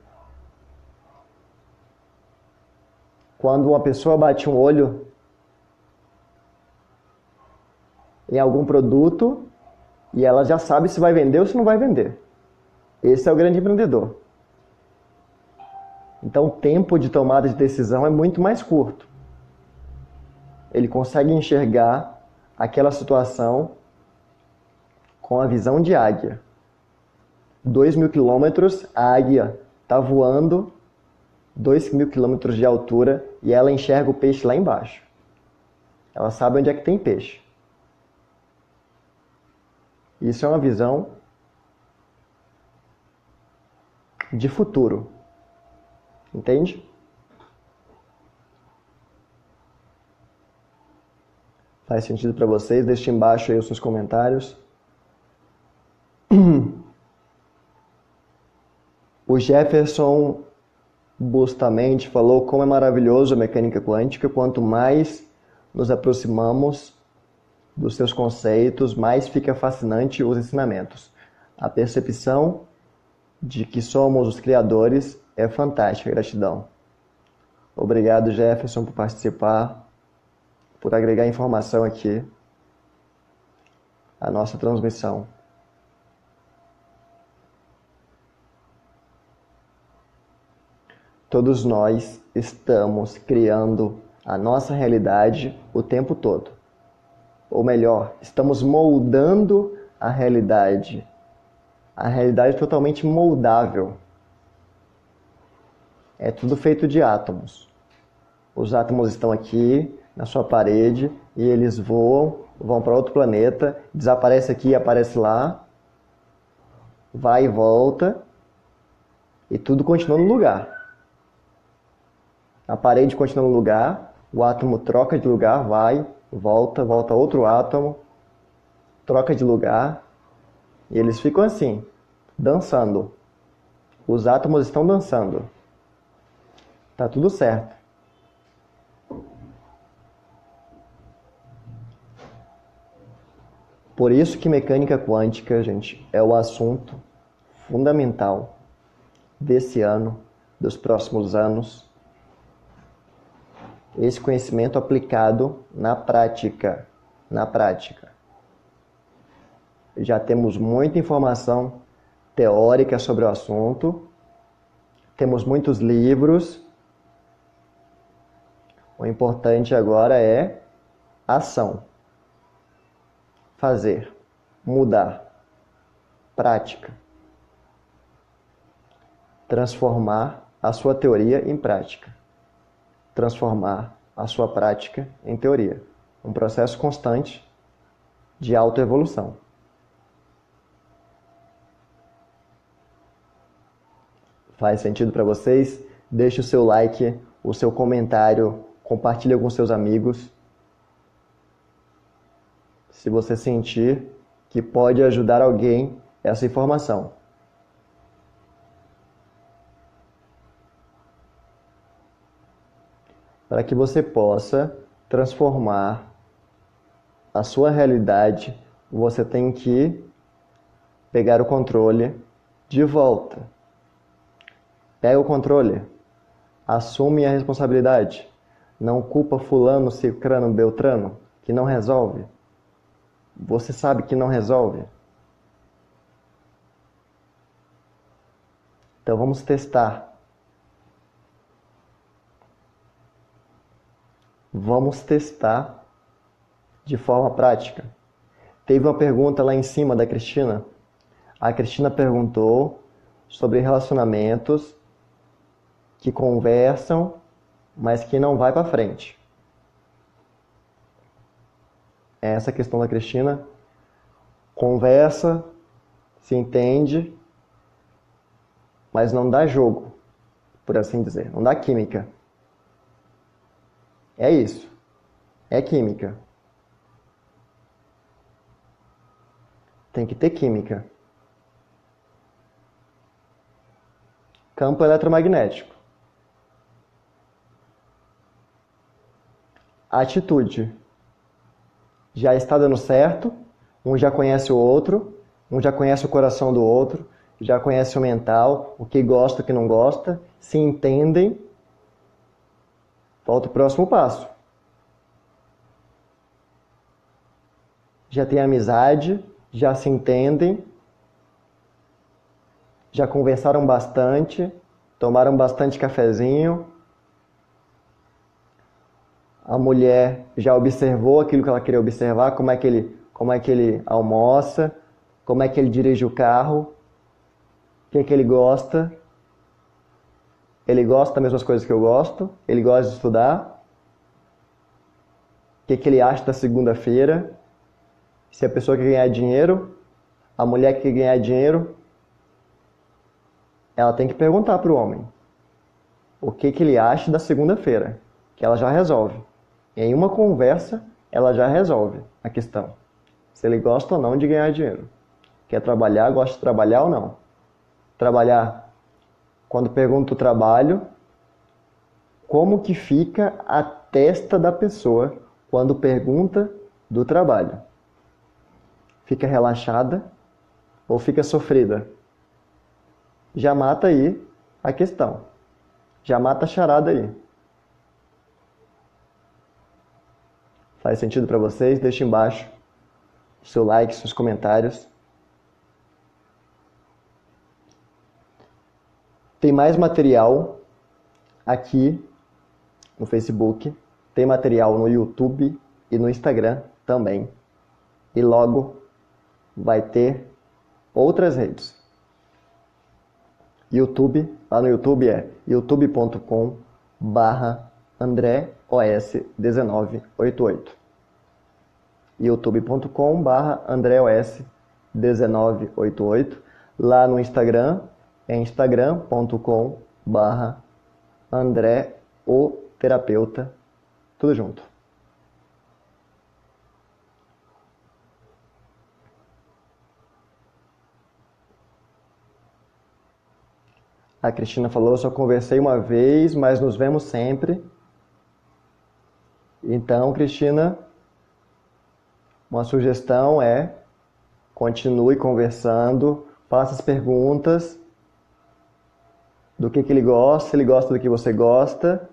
Quando uma pessoa bate um olho em algum produto e ela já sabe se vai vender ou se não vai vender. Esse é o grande empreendedor. Então o tempo de tomada de decisão é muito mais curto. Ele consegue enxergar aquela situação com a visão de águia. Dois mil quilômetros, a águia está voando dois mil quilômetros de altura e ela enxerga o peixe lá embaixo. Ela sabe onde é que tem peixe. Isso é uma visão de futuro. Entende? Faz sentido para vocês? Deixe embaixo aí os seus comentários. O Jefferson Bustamente falou como é maravilhoso a mecânica quântica. Quanto mais nos aproximamos dos seus conceitos, mais fica fascinante os ensinamentos. A percepção de que somos os criadores é fantástica. Gratidão. Obrigado, Jefferson, por participar, por agregar informação aqui à nossa transmissão. Todos nós estamos criando a nossa realidade o tempo todo. Ou melhor, estamos moldando a realidade. A realidade é totalmente moldável. É tudo feito de átomos. Os átomos estão aqui na sua parede e eles voam, vão para outro planeta, desaparece aqui e aparece lá, vai e volta, e tudo continua no lugar. A parede continua no lugar, o átomo troca de lugar, vai, volta, volta outro átomo, troca de lugar, e eles ficam assim, dançando. Os átomos estão dançando. Tá tudo certo. Por isso que mecânica quântica, gente, é o assunto fundamental desse ano, dos próximos anos. Esse conhecimento aplicado na prática. Na prática. Já temos muita informação teórica sobre o assunto. Temos muitos livros. O importante agora é ação. Fazer. Mudar. Prática. Transformar a sua teoria em prática. Transformar a sua prática em teoria. Um processo constante de autoevolução. Faz sentido para vocês? Deixe o seu like, o seu comentário, compartilhe com seus amigos. Se você sentir que pode ajudar alguém essa informação. Para que você possa transformar a sua realidade, você tem que pegar o controle de volta. Pega o controle, assume a responsabilidade, não culpa fulano, cicrano, beltrano, que não resolve. Você sabe que não resolve. Então vamos testar. Vamos testar de forma prática. Teve uma pergunta lá em cima da Cristina. A Cristina perguntou sobre relacionamentos que conversam, mas que não vai para frente. É essa a questão da Cristina. Conversa, se entende, mas não dá jogo, por assim dizer. Não dá química. É isso. É química. Tem que ter química. Campo eletromagnético. Atitude. Já está dando certo, um já conhece o outro, um já conhece o coração do outro, já conhece o mental, o que gosta, o que não gosta, se entendem. Falta o próximo passo. Já tem amizade, já se entendem, já conversaram bastante, tomaram bastante cafezinho. A mulher já observou aquilo que ela queria observar, como é que ele, como é que ele almoça, como é que ele dirige o carro, o que é que ele gosta. Ele gosta das mesmas coisas que eu gosto, ele gosta de estudar. O que é que ele acha da segunda-feira? Se a pessoa quer ganhar dinheiro, a mulher que quer ganhar dinheiro, ela tem que perguntar para o homem o que, que ele acha da segunda-feira, que ela já resolve. Em uma conversa, ela já resolve a questão. Se ele gosta ou não de ganhar dinheiro. Quer trabalhar, gosta de trabalhar ou não. Trabalhar, quando pergunta o trabalho, como que fica a testa da pessoa quando pergunta do trabalho? Fica relaxada, ou fica sofrida? Já mata aí a questão. Já mata a charada aí. Faz sentido para vocês? Deixa embaixo o seu like, seus comentários. Tem mais material aqui no Facebook. Tem material no YouTube e no Instagram também. E logo vai ter outras redes. YouTube, lá no YouTube é youtube ponto com barra André O S um nove oito oito. youtube ponto com barra André O S um nove oito oito. Lá no Instagram é instagram ponto com barra André o terapeuta. Tudo junto. A Cristina falou, só conversei uma vez, mas nos vemos sempre. Então, Cristina, uma sugestão é continue conversando, faça as perguntas do que, que ele gosta, se ele gosta do que você gosta,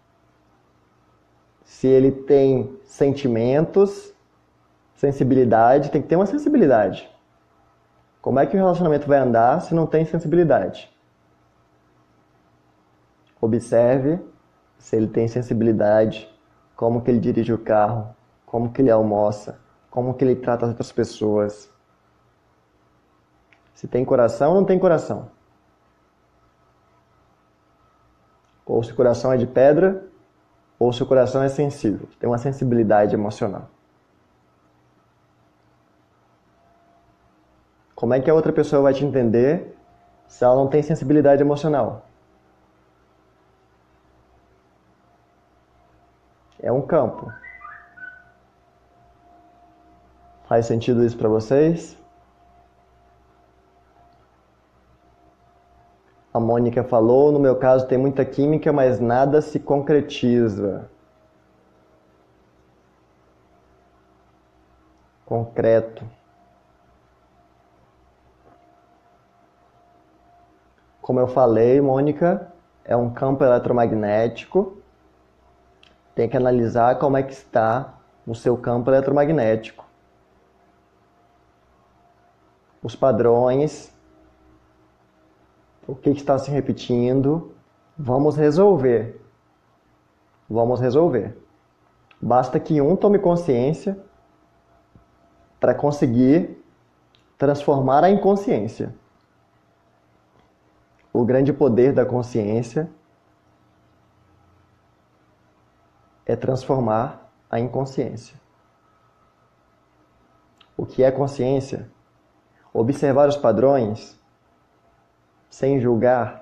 se ele tem sentimentos, sensibilidade, tem que ter uma sensibilidade. Como é que o relacionamento vai andar se não tem sensibilidade? Observe se ele tem sensibilidade, como que ele dirige o carro, como que ele almoça, como que ele trata as outras pessoas. Se tem coração ou não tem coração. Ou se o coração é de pedra, ou se o coração é sensível, tem uma sensibilidade emocional. Como é que a outra pessoa vai te entender se ela não tem sensibilidade emocional? É um campo. Faz sentido isso para vocês? A Mônica falou, no meu caso tem muita química, mas nada se concretiza. Concreto. Como eu falei, Mônica, é um campo eletromagnético. Tem que analisar como é que está o seu campo eletromagnético. Os padrões, o que está se repetindo. Vamos resolver. Vamos resolver. Basta que um tome consciência para conseguir transformar a inconsciência. O grande poder da consciência é transformar a inconsciência. O que é consciência? Observar os padrões sem julgar.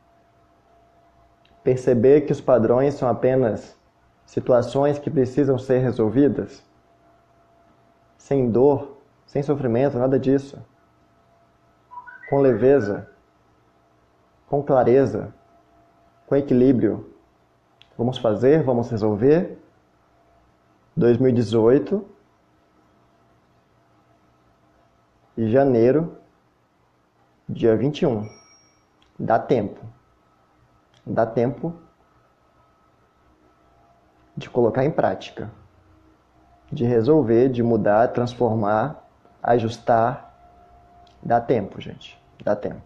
Perceber que os padrões são apenas situações que precisam ser resolvidas. Sem dor, sem sofrimento, nada disso. Com leveza, com clareza, com equilíbrio. Vamos fazer, vamos resolver. dois mil e dezoito, de janeiro, dia vinte e um. Dá tempo. Dá tempo de colocar em prática. De resolver, de mudar, transformar, ajustar. Dá tempo, gente. Dá tempo.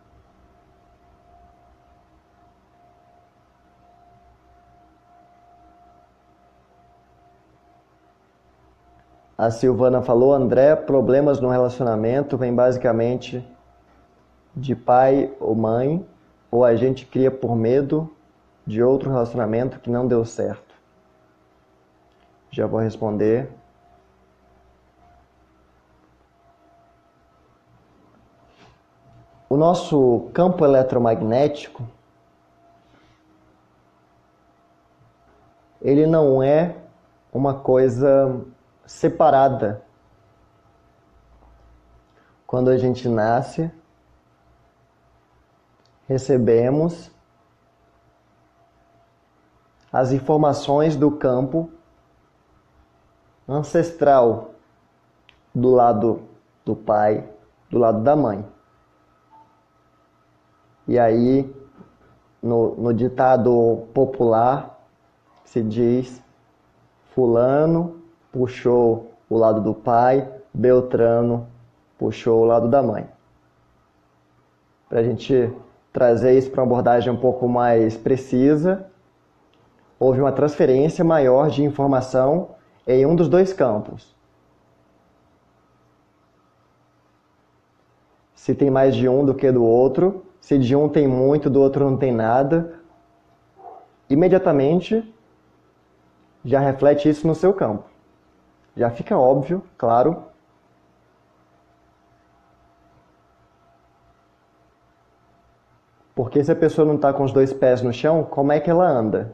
A Silvana falou, André, problemas no relacionamento vem basicamente de pai ou mãe, ou a gente cria por medo de outro relacionamento que não deu certo. Já vou responder. O nosso campo eletromagnético, ele não é uma coisa separada. Quando a gente nasce, recebemos as informações do campo ancestral do lado do pai do lado da mãe. E aí, no, no ditado popular, se diz: fulano puxou o lado do pai, Beltrano puxou o lado da mãe. Para a gente trazer isso para uma abordagem um pouco mais precisa, houve uma transferência maior de informação em um dos dois campos. Se tem mais de um do que do outro, se de um tem muito, do outro não tem nada, imediatamente já reflete isso no seu campo. Já fica óbvio, claro. Porque se a pessoa não está com os dois pés no chão, como é que ela anda?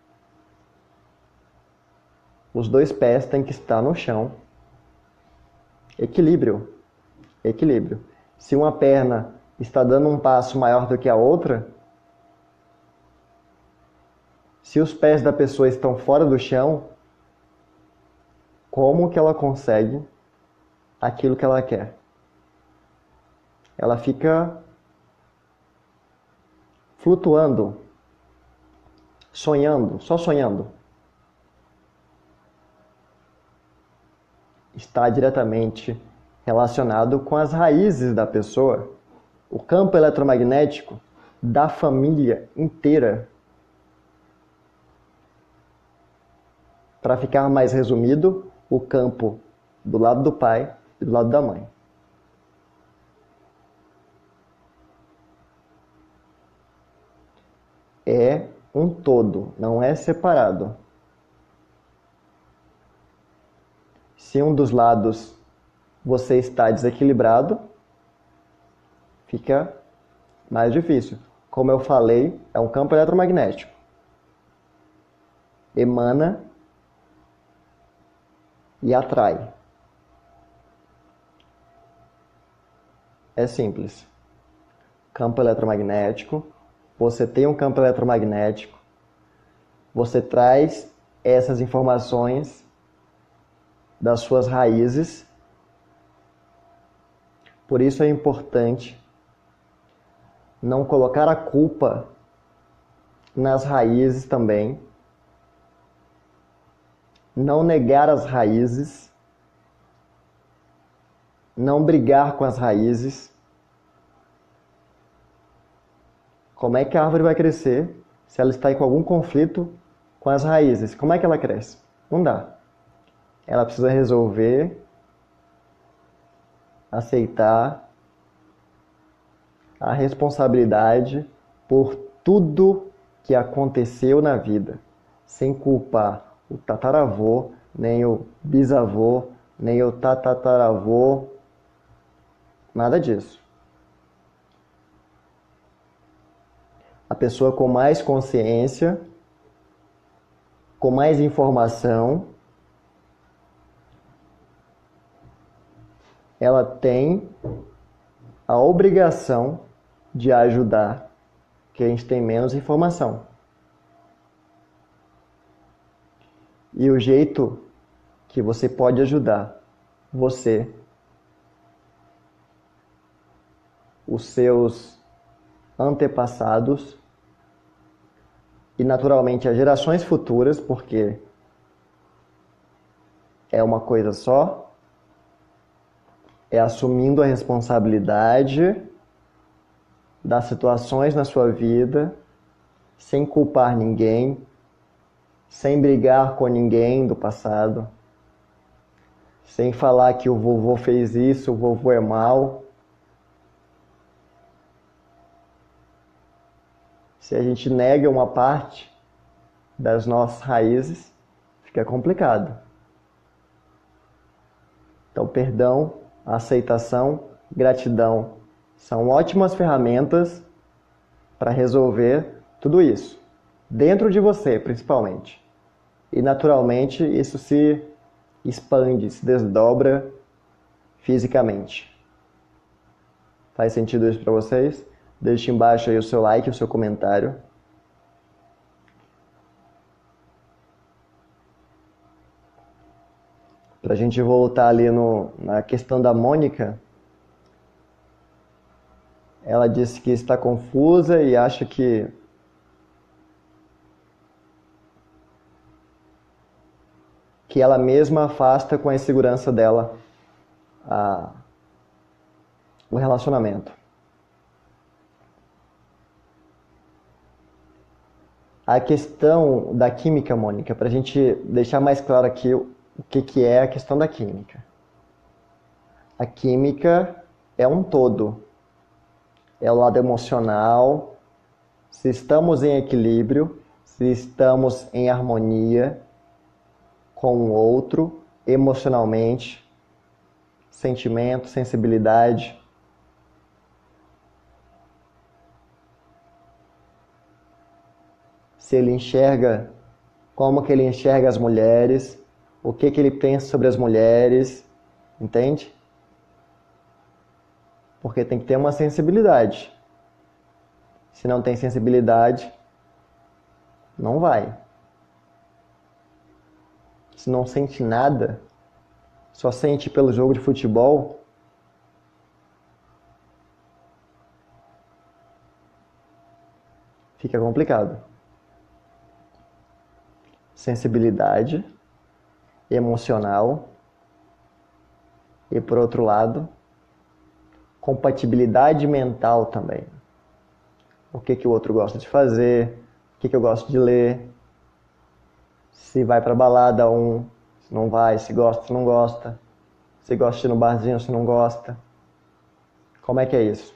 Os dois pés têm que estar no chão. Equilíbrio. Equilíbrio. Se uma perna está dando um passo maior do que a outra, se os pés da pessoa estão fora do chão, como que ela consegue aquilo que ela quer? Ela fica flutuando, sonhando, só sonhando. Está diretamente relacionado com as raízes da pessoa, o campo eletromagnético da família inteira. Para ficar mais resumido, o campo do lado do pai e do lado da mãe. É um todo, não é separado. Se um dos lados você está desequilibrado, fica mais difícil. Como eu falei, é um campo eletromagnético. Emana e atrai. É simples. Campo eletromagnético. Você tem um campo eletromagnético. Você traz essas informações das suas raízes. Por isso é importante não colocar a culpa nas raízes também. Não negar as raízes. Não brigar com as raízes. Como é que a árvore vai crescer se ela está com algum conflito com as raízes? Como é que ela cresce? Não dá. Ela precisa resolver, aceitar a responsabilidade por tudo que aconteceu na vida, sem culpar o tataravô, nem o bisavô, nem o tatataravô, nada disso. A pessoa com mais consciência, com mais informação, ela tem a obrigação de ajudar quem tem menos informação. E o jeito que você pode ajudar você, os seus antepassados e naturalmente as gerações futuras, porque é uma coisa só, é assumindo a responsabilidade das situações na sua vida, sem culpar ninguém, sem brigar com ninguém do passado, sem falar que o vovô fez isso, o vovô é mau. Se a gente nega uma parte das nossas raízes, fica complicado. Então, perdão, aceitação, gratidão são ótimas ferramentas para resolver tudo isso. Dentro de você, principalmente. E, naturalmente, isso se expande, se desdobra fisicamente. Faz sentido isso para vocês? Deixe embaixo aí o seu like, o seu comentário. Para a gente voltar ali no, na questão da Mônica, Ela disse que está confusa e acha que que ela mesma afasta com a insegurança dela a, o relacionamento. A questão da química, Mônica, para a gente deixar mais claro aqui o que, que é a questão da química. A química é um todo. É o lado emocional, se estamos em equilíbrio, se estamos em harmonia com o outro, emocionalmente, sentimento, sensibilidade. Se ele enxerga, como que ele enxerga as mulheres, o que que ele pensa sobre as mulheres, entende? Porque tem que ter uma sensibilidade. Se não tem sensibilidade, não vai. Se não sente nada, só sente pelo jogo de futebol, fica complicado. Sensibilidade emocional e, por outro lado, compatibilidade mental também. O que que o outro gosta de fazer, o que que eu gosto de ler, se vai pra balada um, se não vai, se gosta, se não gosta, se gosta de ir no barzinho, se não gosta. Como é que é isso?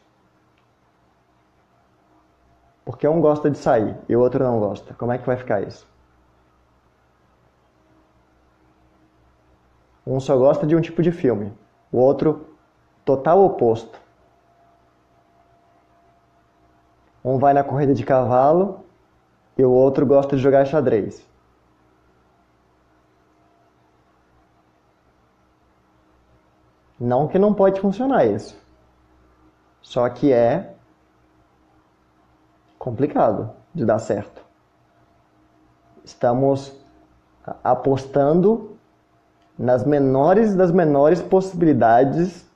Porque um gosta de sair e o outro não gosta. Como é que vai ficar isso? Um só gosta de um tipo de filme, o outro total oposto. Um vai na corrida de cavalo e o outro gosta de jogar xadrez. Não que não pode funcionar isso. Só que é complicado de dar certo. Estamos apostando nas menores das menores possibilidades,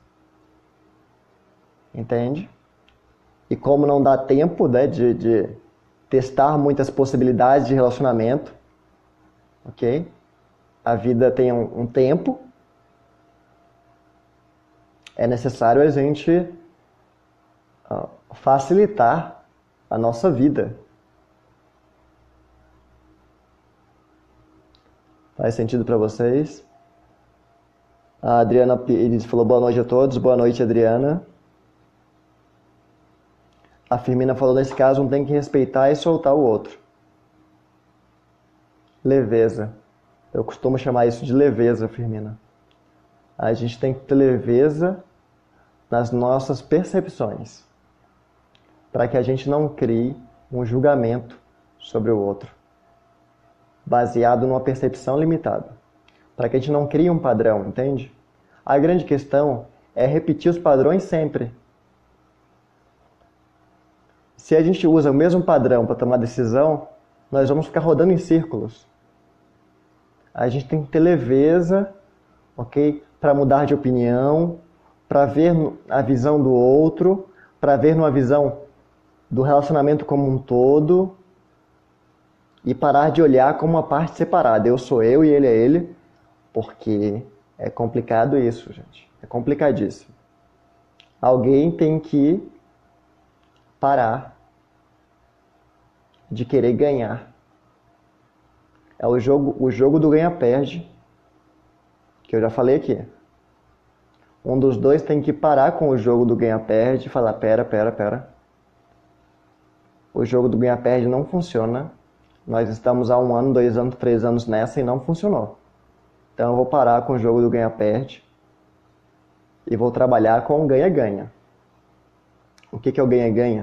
entende? E como não dá tempo, né, de, de testar muitas possibilidades de relacionamento, ok? A vida tem um, um tempo, é necessário a gente uh, facilitar a nossa vida. Faz sentido para vocês? A Adriana Pires falou boa noite a todos. Boa noite, Adriana. A Firmina falou, nesse caso, um tem que respeitar e soltar o outro. Leveza. Eu costumo chamar isso de leveza, Firmina. A gente tem que ter leveza nas nossas percepções, para que a gente não crie um julgamento sobre o outro, baseado numa percepção limitada. Para que a gente não crie um padrão, entende? A grande questão é repetir os padrões sempre. Se a gente usa o mesmo padrão para tomar decisão, nós vamos ficar rodando em círculos. A gente tem que ter leveza, ok? Para mudar de opinião, para ver a visão do outro, para ver numa visão do relacionamento como um todo e parar de olhar como uma parte separada. Eu sou eu e ele é ele, porque é complicado isso, gente. É complicadíssimo. Alguém tem que parar de querer ganhar. É o jogo, o jogo do ganha-perde, que eu já falei aqui. Um dos dois tem que parar com o jogo do ganha-perde e falar, pera, pera, pera. O jogo do ganha-perde não funciona. Nós estamos há um ano, dois anos, três anos nessa e não funcionou. Então eu vou parar com o jogo do ganha-perde e vou trabalhar com o ganha-ganha. O que que é o ganha-ganha?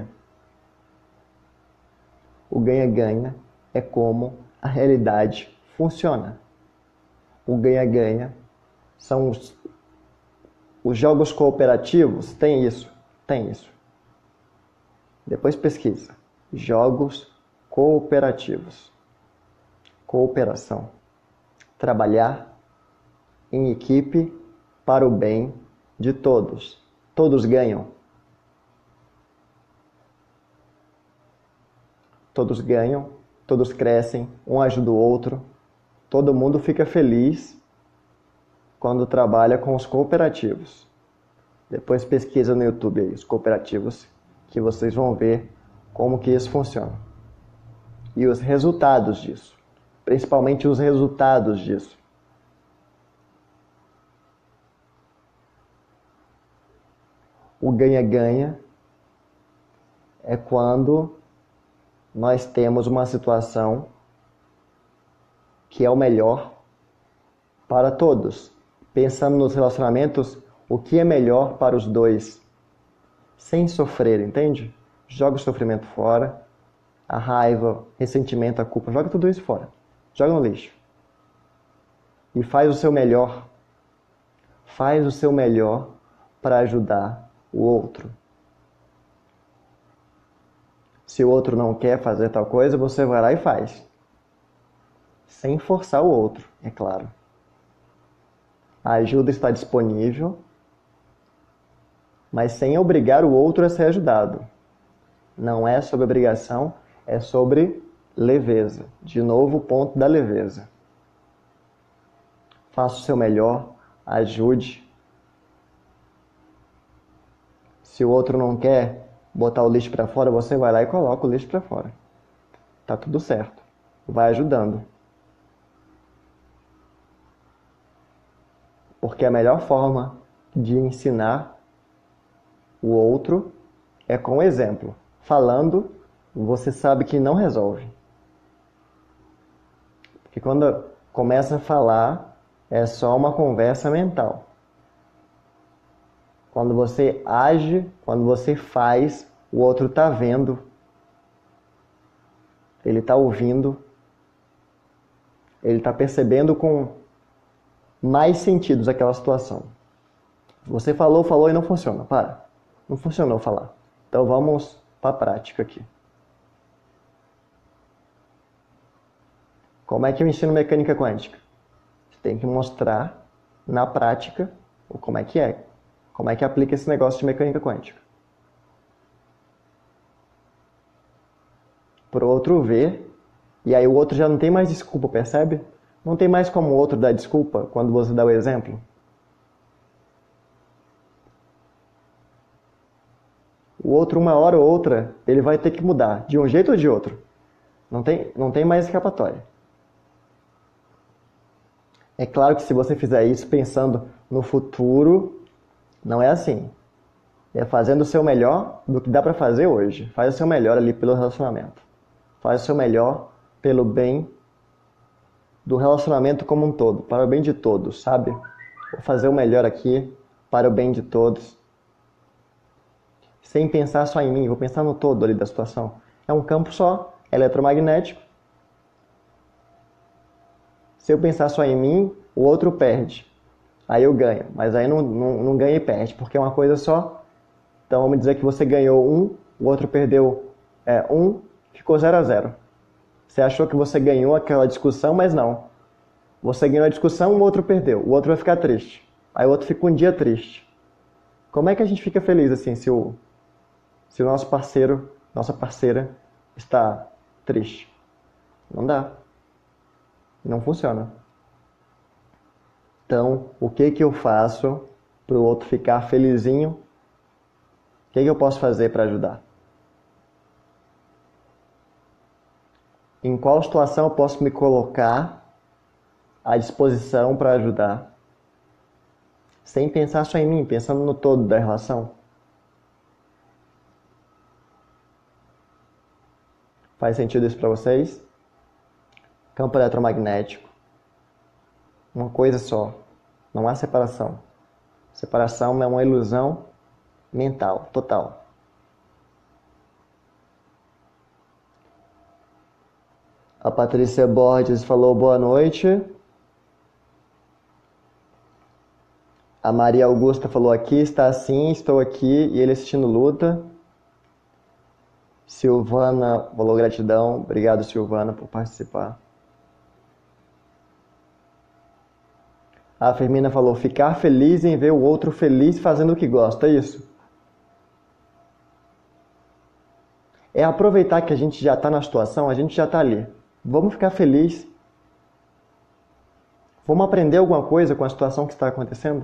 O ganha-ganha é como a realidade funciona. O ganha-ganha são os, os jogos cooperativos. Tem isso, tem isso. Depois pesquisa. Jogos cooperativos. Cooperação. Trabalhar em equipe para o bem de todos. Todos ganham. todos ganham, todos crescem, um ajuda o outro, todo mundo fica feliz quando trabalha com os cooperativos. Depois pesquisa no YouTube aí, os cooperativos, que vocês vão ver como que isso funciona. E os resultados disso, principalmente os resultados disso. O ganha-ganha é quando nós temos uma situação que é o melhor para todos. Pensando nos relacionamentos, o que é melhor para os dois, sem sofrer, entende? Joga o sofrimento fora, a raiva, ressentimento, a culpa, joga tudo isso fora. Joga no lixo. E faz o seu melhor. Faz o seu melhor para ajudar o outro. Se o outro não quer fazer tal coisa, você vai lá e faz. Sem forçar o outro, é claro. A ajuda está disponível, mas sem obrigar o outro a ser ajudado. Não é sobre obrigação, é sobre leveza. De novo, o ponto da leveza. Faça o seu melhor, ajude. Se o outro não quer botar o lixo para fora, você vai lá e coloca o lixo para fora. Tá tudo certo. Vai ajudando. Porque a melhor forma de ensinar o outro é com o exemplo. Falando, você sabe que não resolve. Porque quando começa a falar, é só uma conversa mental. Quando você age, quando você faz, o outro está vendo, ele está ouvindo, ele está percebendo com mais sentidos aquela situação. Você falou, falou e não funciona. Para. Não funcionou falar. Então vamos para a prática aqui. Como é que eu ensino mecânica quântica? Você tem que mostrar na prática como é que é. Como é que aplica esse negócio de mecânica quântica. Para o outro ver, e aí o outro já não tem mais desculpa, percebe? Não tem mais como o outro dar desculpa quando você dá o exemplo. O outro, uma hora ou outra, ele vai ter que mudar, de um jeito ou de outro. Não tem, não tem mais escapatória. É claro que se você fizer isso pensando no futuro, não é assim. É fazendo o seu melhor do que dá para fazer hoje. Faz o seu melhor ali pelo relacionamento. Faz o seu melhor pelo bem do relacionamento como um todo, para o bem de todos, sabe? Vou fazer o melhor aqui para o bem de todos. Sem pensar só em mim, vou pensar no todo ali da situação. É um campo só, eletromagnético. Se eu pensar só em mim, o outro perde. Aí eu ganho, mas aí não, não, não ganha e perde, porque é uma coisa só. Então vamos dizer que você ganhou um, o outro perdeu é, um, ficou zero a zero. Você achou que você ganhou aquela discussão, mas não. Você ganhou a discussão, o outro perdeu. O outro vai ficar triste. Aí o outro fica um dia triste. Como é que a gente fica feliz assim se o, se o nosso parceiro, nossa parceira está triste? Não dá. Não funciona. Então, o que que eu faço para o outro ficar felizinho? O que que eu posso fazer para ajudar? Em qual situação eu posso me colocar à disposição para ajudar? Sem pensar só em mim, pensando no todo da relação. Faz sentido isso para vocês? Campo eletromagnético. Uma coisa só. Não há separação. Separação é uma ilusão mental, total. A Patrícia Borges falou boa noite. A Maria Augusta falou aqui, está assim, estou aqui e ele assistindo luta. Silvana falou gratidão. Obrigado, Silvana, por participar. A Fermina falou ficar feliz em ver o outro feliz fazendo o que gosta, é isso? É aproveitar que a gente já está na situação, a gente já está ali. Vamos ficar feliz. Vamos aprender alguma coisa com a situação que está acontecendo?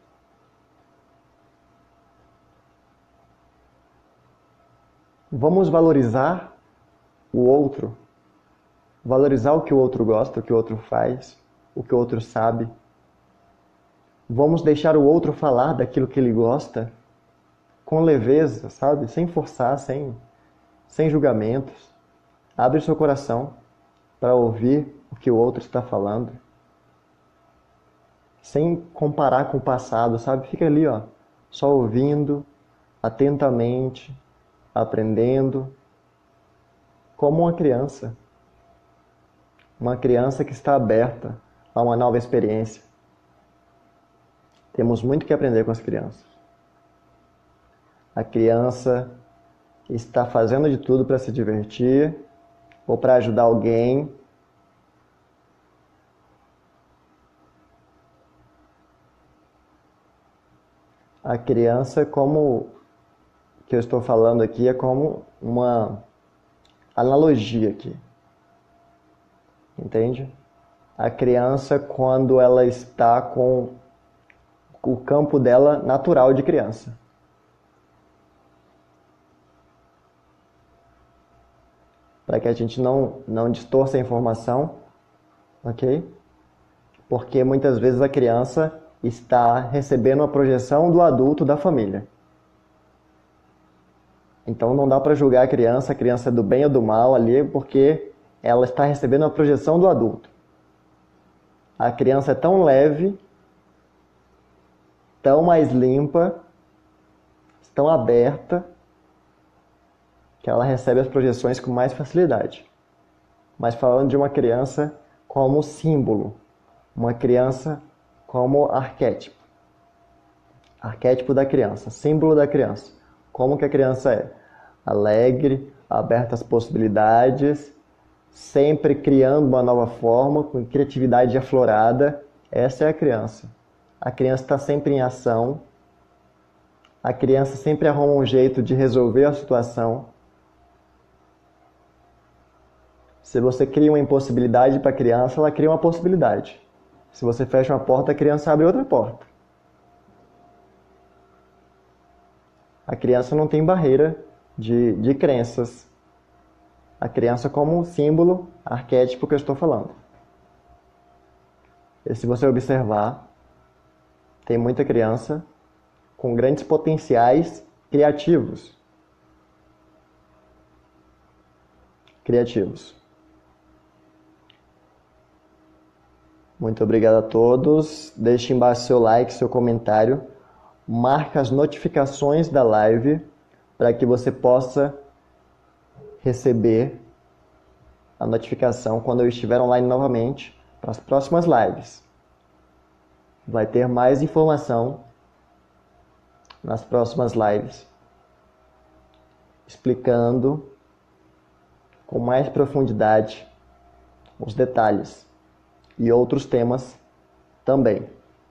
Vamos valorizar o outro. Valorizar o que o outro gosta, o que o outro faz, o que o outro sabe. Vamos deixar o outro falar daquilo que ele gosta com leveza, sabe? Sem forçar, sem, sem julgamentos. Abre seu coração para ouvir o que o outro está falando. Sem comparar com o passado, sabe? Fica ali, ó, só ouvindo, atentamente, aprendendo, como uma criança. Uma criança que está aberta a uma nova experiência. Temos muito que aprender com as crianças. A criança está fazendo de tudo para se divertir ou para ajudar alguém. A criança, como que eu estou falando aqui, é como uma analogia aqui. Entende? A criança, quando ela está com o campo dela natural de criança. Para que a gente não, não distorça a informação, ok? Porque muitas vezes a criança está recebendo a projeção do adulto da família. Então não dá para julgar a criança, a criança é do bem ou do mal ali, porque ela está recebendo a projeção do adulto. A criança é tão leve, tão mais limpa, tão aberta, que ela recebe as projeções com mais facilidade. Mas falando de uma criança como símbolo, uma criança como arquétipo. Arquétipo da criança, símbolo da criança. Como que a criança é? Alegre, aberta às possibilidades, sempre criando uma nova forma, com criatividade aflorada. Essa é a criança. A criança está sempre em ação. A criança sempre arruma um jeito de resolver a situação. Se você cria uma impossibilidade para a criança, ela cria uma possibilidade. Se você fecha uma porta, a criança abre outra porta. A criança não tem barreira de, de crenças. A criança como um símbolo, arquétipo que eu estou falando. E se você observar, tem muita criança com grandes potenciais criativos. Criativos. Muito obrigado a todos. Deixe embaixo seu like, seu comentário. Marque as notificações da live para que você possa receber a notificação quando eu estiver online novamente para as próximas lives. Vai ter mais informação nas próximas lives, explicando com mais profundidade os detalhes e outros temas também.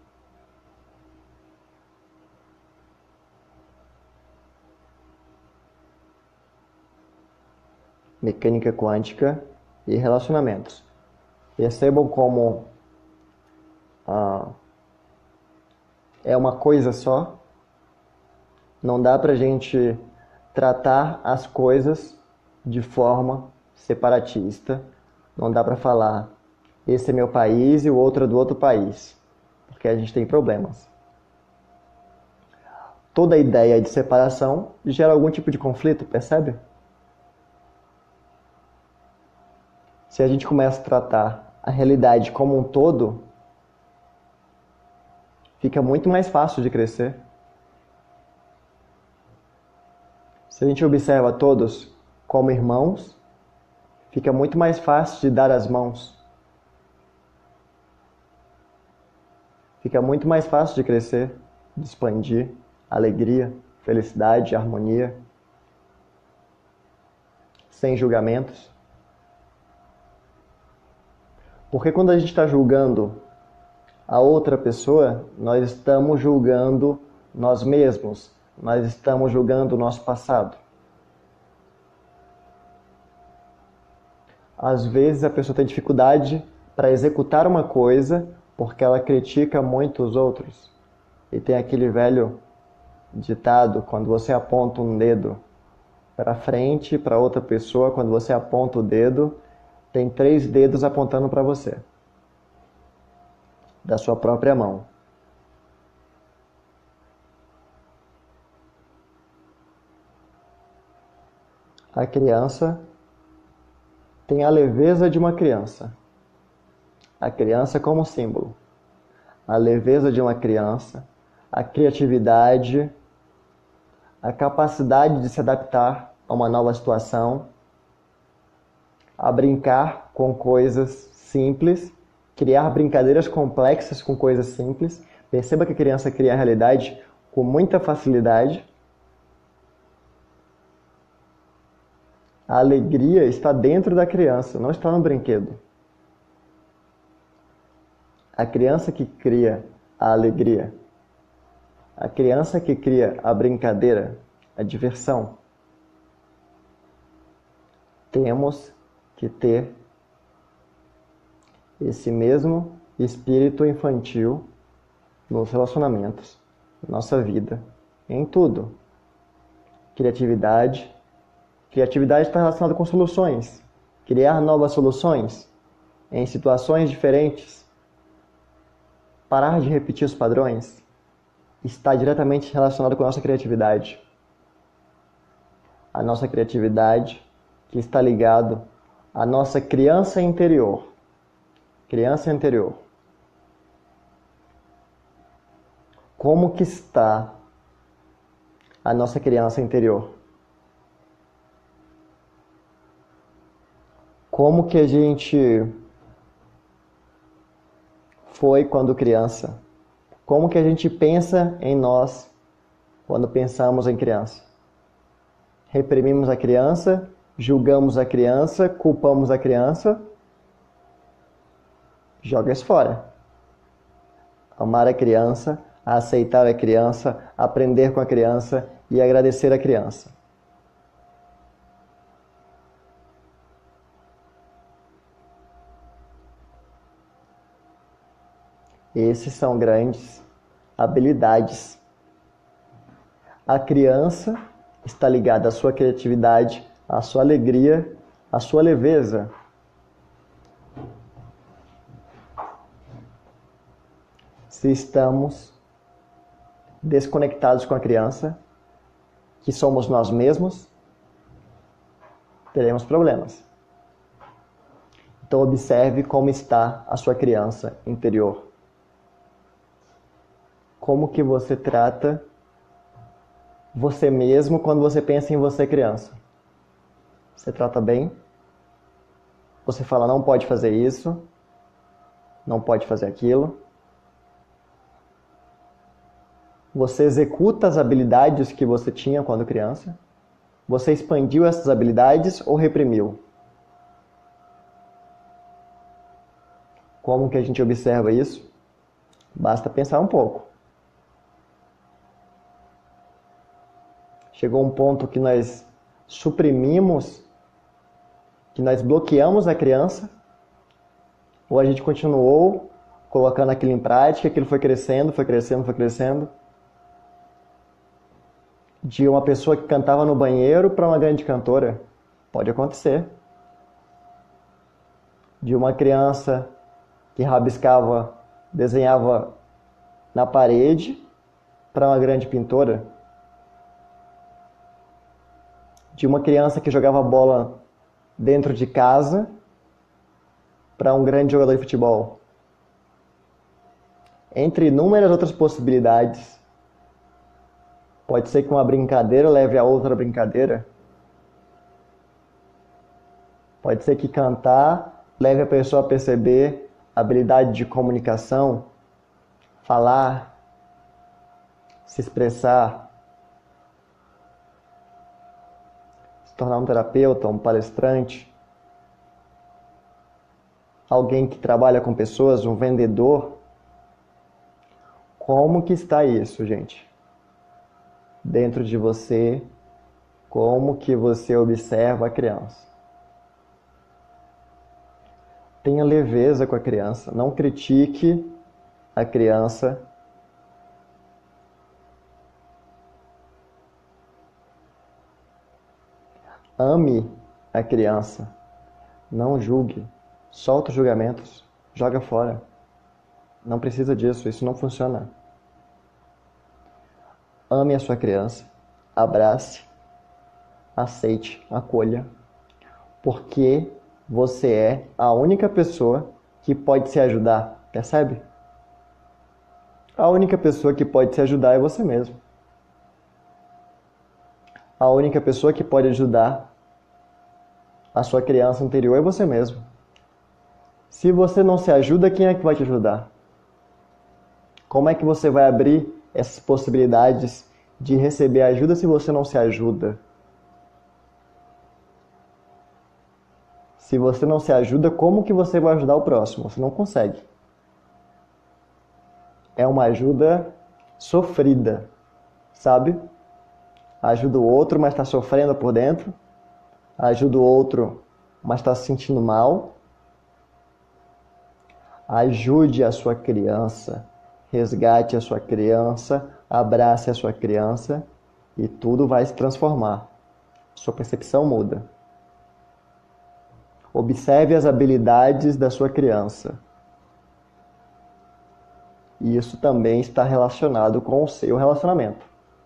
Mecânica quântica e relacionamentos. Percebam como ah, é uma coisa só. Não dá pra gente tratar as coisas de forma separatista. Não dá pra falar, esse é meu país e o outro é do outro país, porque a gente tem problemas. Toda ideia de separação gera algum tipo de conflito, percebe? Se a gente começa a tratar a realidade como um todo, fica muito mais fácil de crescer. Se a gente observa todos como irmãos, fica muito mais fácil de dar as mãos. Fica muito mais fácil de crescer, de expandir alegria, felicidade, harmonia, sem julgamentos. Porque quando a gente está julgando a outra pessoa, nós estamos julgando nós mesmos, nós estamos julgando o nosso passado. Às vezes a pessoa tem dificuldade para executar uma coisa porque ela critica muito os outros. E tem aquele velho ditado, quando você aponta um dedo para frente para outra pessoa, quando você aponta o dedo, tem três dedos apontando para você, da sua própria mão. A criança tem a leveza de uma criança. A criança como símbolo. A leveza de uma criança, a criatividade, a capacidade de se adaptar a uma nova situação, a brincar com coisas simples, criar brincadeiras complexas com coisas simples. Perceba que a criança cria a realidade com muita facilidade. A alegria está dentro da criança, não está no brinquedo. A criança que cria a alegria, a criança que cria a brincadeira, a diversão. Temos que ter esse mesmo espírito infantil nos relacionamentos, na nossa vida, em tudo. Criatividade. Criatividade está relacionada com soluções. Criar novas soluções em situações diferentes. Parar de repetir os padrões está diretamente relacionado com a nossa criatividade. A nossa criatividade que está ligado à nossa criança interior. Criança interior. Como que está a nossa criança interior? Como que a gente foi quando criança? Como que a gente pensa em nós quando pensamos em criança? Reprimimos a criança, julgamos a criança, culpamos a criança? Joga isso fora. Amar a criança, aceitar a criança, aprender com a criança e agradecer a criança. Esses são grandes habilidades. A criança está ligada à sua criatividade, à sua alegria, à sua leveza. Se estamos desconectados com a criança, que somos nós mesmos, teremos problemas. Então observe como está a sua criança interior. Como que você trata você mesmo quando você pensa em você criança? Você trata bem? Você fala, não pode fazer isso, não pode fazer aquilo. Você executa as habilidades que você tinha quando criança? Você expandiu essas habilidades ou reprimiu? Como que a gente observa isso? Basta pensar um pouco. Chegou um ponto que nós suprimimos, que nós bloqueamos a criança, ou a gente continuou colocando aquilo em prática, aquilo foi crescendo, foi crescendo, foi crescendo. De uma pessoa que cantava no banheiro para uma grande cantora. Pode acontecer. De uma criança que rabiscava, desenhava na parede para uma grande pintora. De uma criança que jogava bola dentro de casa para um grande jogador de futebol. Entre inúmeras outras possibilidades. Pode ser que uma brincadeira leve a outra brincadeira. Pode ser que cantar leve a pessoa a perceber a habilidade de comunicação, falar, se expressar, se tornar um terapeuta, um palestrante, alguém que trabalha com pessoas, um vendedor. Como que está isso, gente? Dentro de você, como que você observa a criança? Tenha leveza com a criança. Não critique a criança. Ame a criança. Não julgue. Solta os julgamentos. Joga fora. Não precisa disso. Isso não funciona. Ame a sua criança. Abrace. Aceite. Acolha. Porque você é a única pessoa que pode se ajudar. Percebe? A única pessoa que pode se ajudar é você mesmo. A única pessoa que pode ajudar a sua criança interior é você mesmo. Se você não se ajuda, quem é que vai te ajudar? Como é que você vai abrir essas possibilidades de receber ajuda se você não se ajuda? Se você não se ajuda, como que você vai ajudar o próximo? Você não consegue. É uma ajuda sofrida, sabe? Ajuda o outro, mas está sofrendo por dentro. Ajuda o outro, mas está se sentindo mal. Ajude a sua criança. Resgate a sua criança. Abrace a sua criança. E tudo vai se transformar. Sua percepção muda. Observe as habilidades da sua criança. E isso também está relacionado com o seu relacionamento.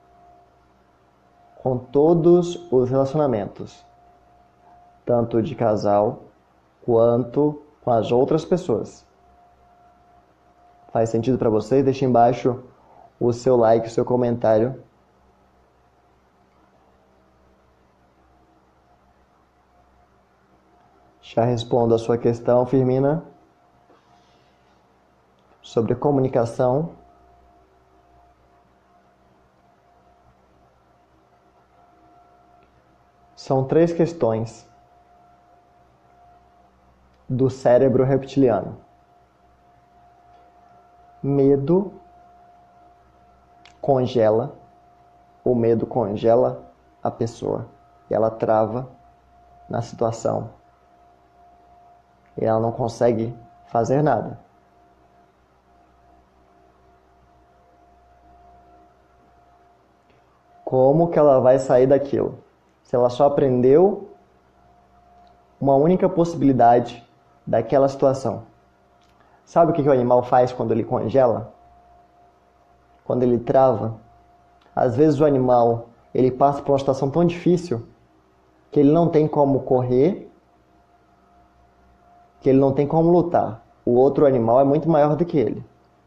Com todos os relacionamentos. Tanto de casal, quanto com as outras pessoas. Faz sentido para vocês? Deixe embaixo o seu like, o seu comentário. Já respondo a sua questão, Firmina, sobre comunicação. São três questões do cérebro reptiliano. Medo congela, o medo congela a pessoa e ela trava na situação e ela não consegue fazer nada. Como que ela vai sair daquilo? Se ela só aprendeu uma única possibilidade daquela situação. Sabe o que o animal faz quando ele congela? Quando ele trava? Às vezes o animal ele passa por uma situação tão difícil que ele não tem como correr, que ele não tem como lutar. O outro animal é muito maior do que ele.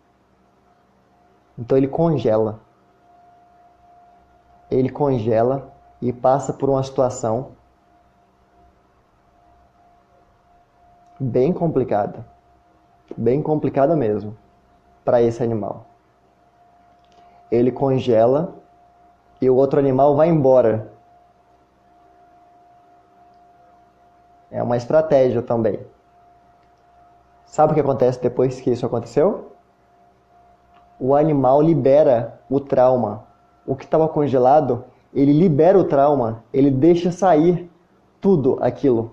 Então ele congela. Ele congela e passa por uma situação bem complicada. Bem complicada mesmo para esse animal. Ele congela e o outro animal vai embora. É uma estratégia também. Sabe o que acontece depois que isso aconteceu? O animal libera o trauma. O que estava congelado, ele libera o trauma, ele deixa sair tudo aquilo.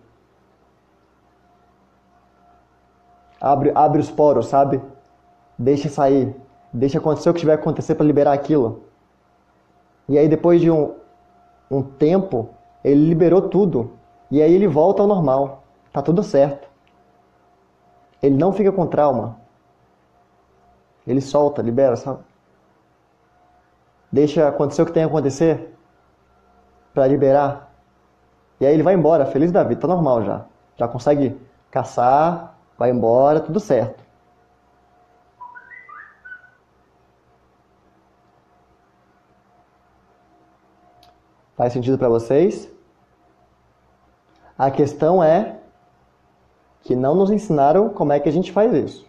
Abre, abre os poros, sabe? Deixa sair. Deixa acontecer o que tiver que acontecer para liberar aquilo. E aí depois de um, um tempo, ele liberou tudo. E aí ele volta ao normal. Tá tudo certo. Ele não fica com trauma. Ele solta, libera, sabe? Deixa acontecer o que tem que acontecer para liberar. E aí ele vai embora, feliz da vida, tá normal já. Já consegue caçar, vai embora, tudo certo. Faz sentido para vocês? A questão é que não nos ensinaram como é que a gente faz isso.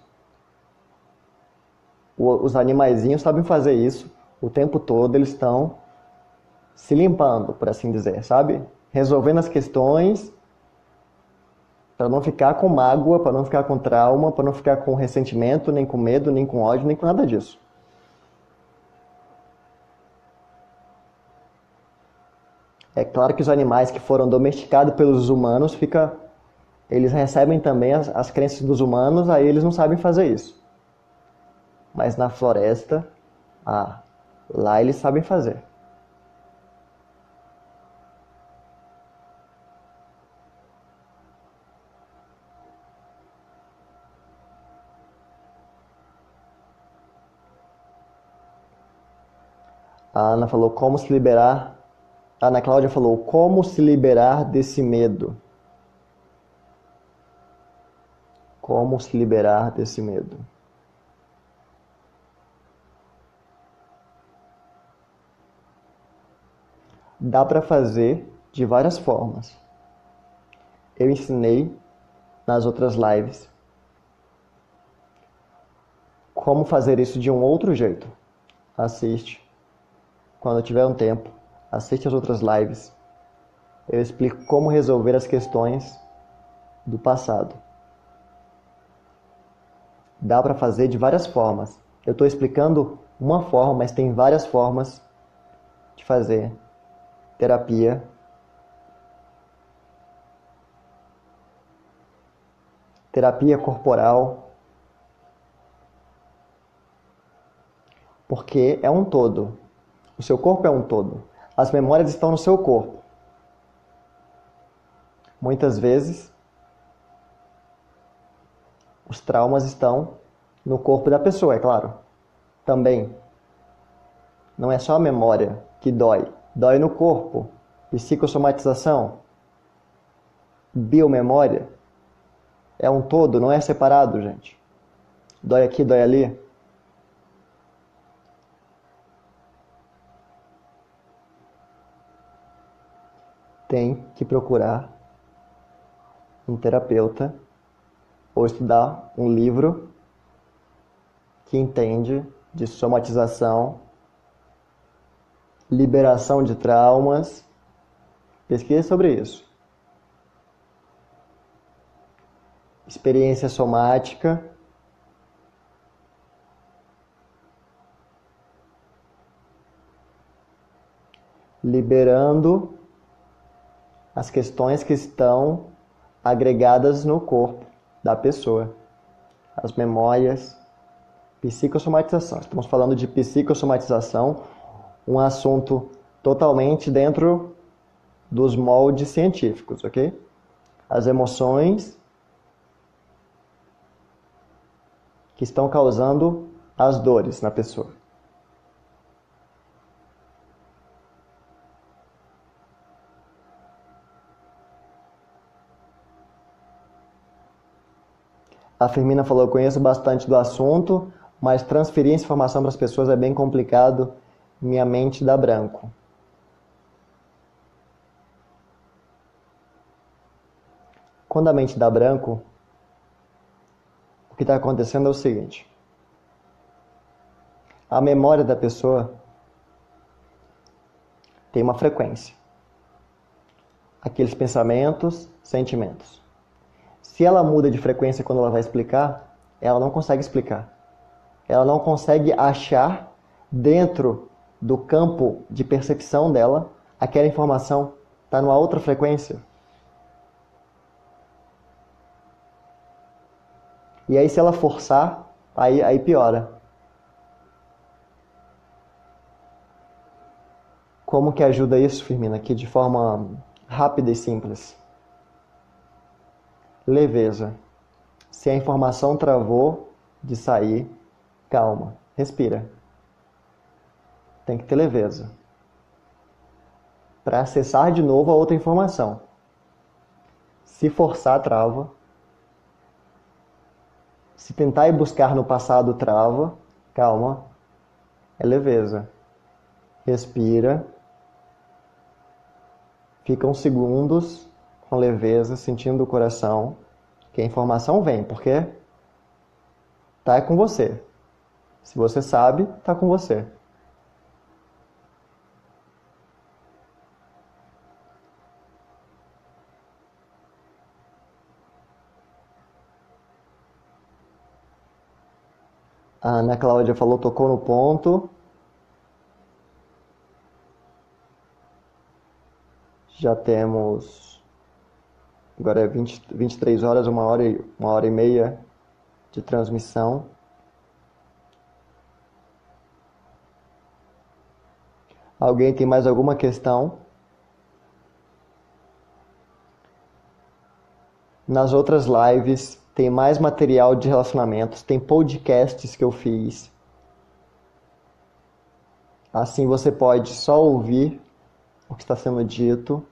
Os animaizinhos sabem fazer isso o tempo todo, eles estão se limpando, por assim dizer, sabe? Resolvendo as questões para não ficar com mágoa, para não ficar com trauma, para não ficar com ressentimento, nem com medo, nem com ódio, nem com nada disso. É claro que os animais que foram domesticados pelos humanos ficam Eles recebem também as, as crenças dos humanos, aí eles não sabem fazer isso. Mas na floresta, ah, lá eles sabem fazer. A Ana falou como se liberar. A Ana Cláudia falou como se liberar desse medo. Como se liberar desse medo. Dá para fazer de várias formas. Eu ensinei nas outras lives como fazer isso de um outro jeito. Assiste. Quando tiver um tempo, assiste as outras lives. Eu explico como resolver as questões do passado. Dá para fazer de várias formas. Eu estou explicando uma forma, mas tem várias formas de fazer terapia. Terapia corporal. Porque é um todo. O seu corpo é um todo. As memórias estão no seu corpo. Muitas vezes, os traumas estão no corpo da pessoa, é claro. Também. Não é só a memória que dói. Dói no corpo. Psicossomatização. Biomemória. É um todo, não é separado, gente. Dói aqui, dói ali. Tem que procurar um terapeuta ou estudar um livro que entende de somatização, liberação de traumas. Pesquise sobre isso. Experiência somática. Liberando as questões que estão agregadas no corpo da pessoa. As memórias, psicossomatização. Estamos falando de psicossomatização, um assunto totalmente dentro dos moldes científicos, ok? As emoções que estão causando as dores na pessoa. A Firmina falou, eu conheço bastante do assunto, mas transferir essa informação para as pessoas é bem complicado, minha mente dá branco. Quando a mente dá branco, o que está acontecendo é o seguinte. A memória da pessoa tem uma frequência. Aqueles pensamentos, sentimentos. Se ela muda de frequência quando ela vai explicar, ela não consegue explicar. Ela não consegue achar dentro do campo de percepção dela aquela informação está numa outra frequência. E aí se ela forçar, aí, aí piora. Como que ajuda isso, Firmina? Aqui de forma rápida e simples. Leveza. Se a informação travou de sair, calma, respira. Tem que ter leveza. Para acessar de novo a outra informação. Se forçar, trava. Se tentar ir buscar no passado, trava. Calma. É leveza. Respira. Fica uns segundos com leveza, sentindo o coração, que a informação vem, porque tá com você. Se você sabe, tá com você. A Ana Cláudia falou, tocou no ponto. Já temos Agora é vinte, vinte e três horas, uma hora, e, uma hora e meia de transmissão. Alguém tem mais alguma questão? Nas outras lives tem mais material de relacionamentos, tem podcasts que eu fiz. Assim você pode só ouvir o que está sendo dito,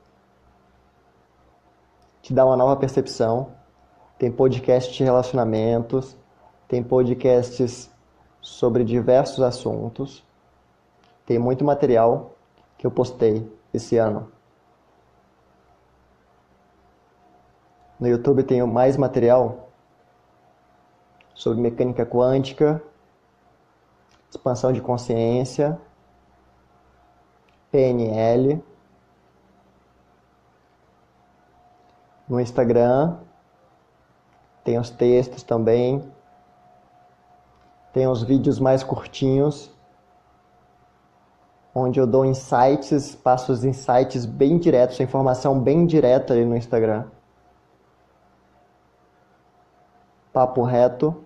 te dá uma nova percepção. Tem podcast de relacionamentos, tem podcasts sobre diversos assuntos. Tem muito material que eu postei esse ano. No YouTube tenho mais material sobre mecânica quântica, expansão de consciência, P N L. No Instagram tem os textos também. Tem os vídeos mais curtinhos, onde eu dou insights, passo os insights bem diretos, a informação bem direta ali no Instagram. Papo reto.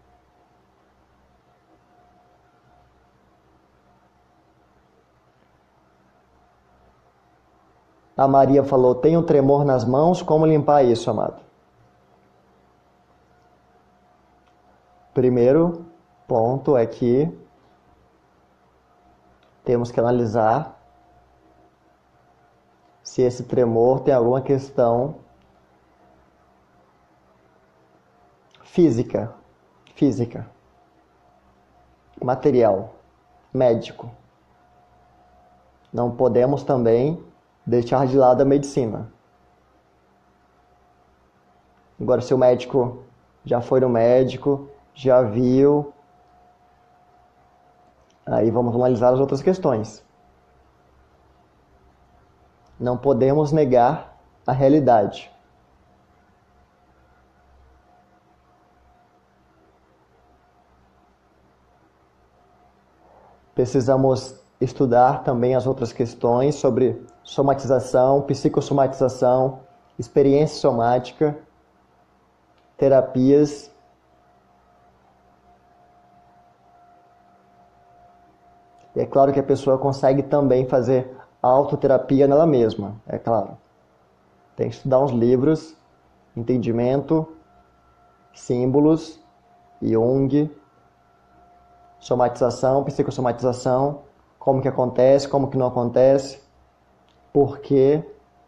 A Maria falou, tenho tremor nas mãos, como limpar isso, amado? Primeiro ponto é que temos que analisar se esse tremor tem alguma questão física, física, material, médico. Não podemos também deixar de lado a medicina. Agora, se o médico já foi no médico, já viu, aí vamos analisar as outras questões. Não podemos negar a realidade. Precisamos estudar também as outras questões sobre somatização, psicossomatização, experiência somática, terapias. E é claro que a pessoa consegue também fazer autoterapia nela mesma, é claro. Tem que estudar uns livros, entendimento, símbolos, Jung, somatização, psicossomatização, como que acontece, como que não acontece, por quê.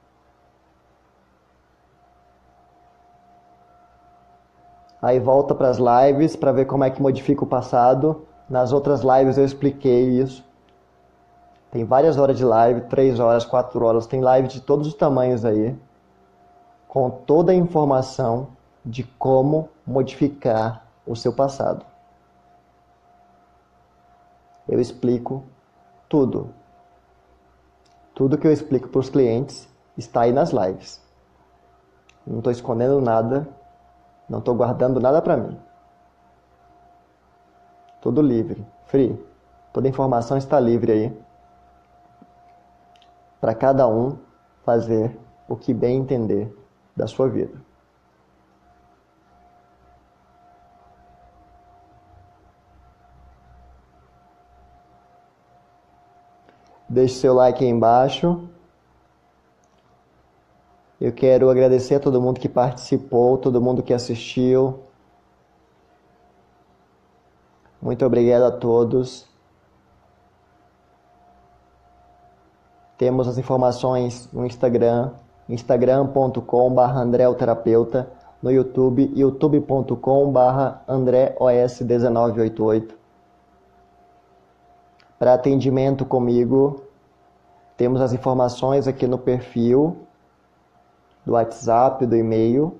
Aí volta para as lives para ver como é que modifica o passado. Nas outras lives eu expliquei isso. Tem várias horas de live, três horas, quatro horas, tem live de todos os tamanhos aí, com toda a informação de como modificar o seu passado. Eu explico tudo. Tudo que eu explico para os clientes está aí nas lives. Não estou escondendo nada, não estou guardando nada para mim. Tudo livre, free. Toda a informação está livre aí, para cada um fazer o que bem entender da sua vida. Deixe seu like aí embaixo. Eu quero agradecer a todo mundo que participou, todo mundo que assistiu. Muito obrigado a todos. Temos as informações no Instagram, instagram ponto com barra andré o terapeuta, no YouTube, youtube ponto com barra andré o s um nove oito oito. Para atendimento comigo, temos as informações aqui no perfil do WhatsApp, do e-mail.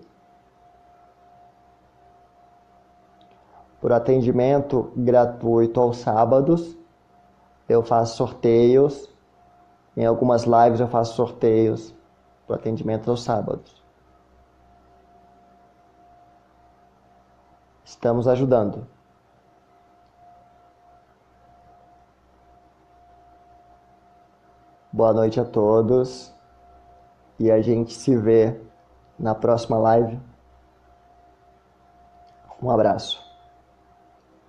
Por atendimento gratuito aos sábados, eu faço sorteios. Em algumas lives eu faço sorteios por atendimento aos sábados. Estamos ajudando. Boa noite a todos. E a gente se vê na próxima live. Um abraço.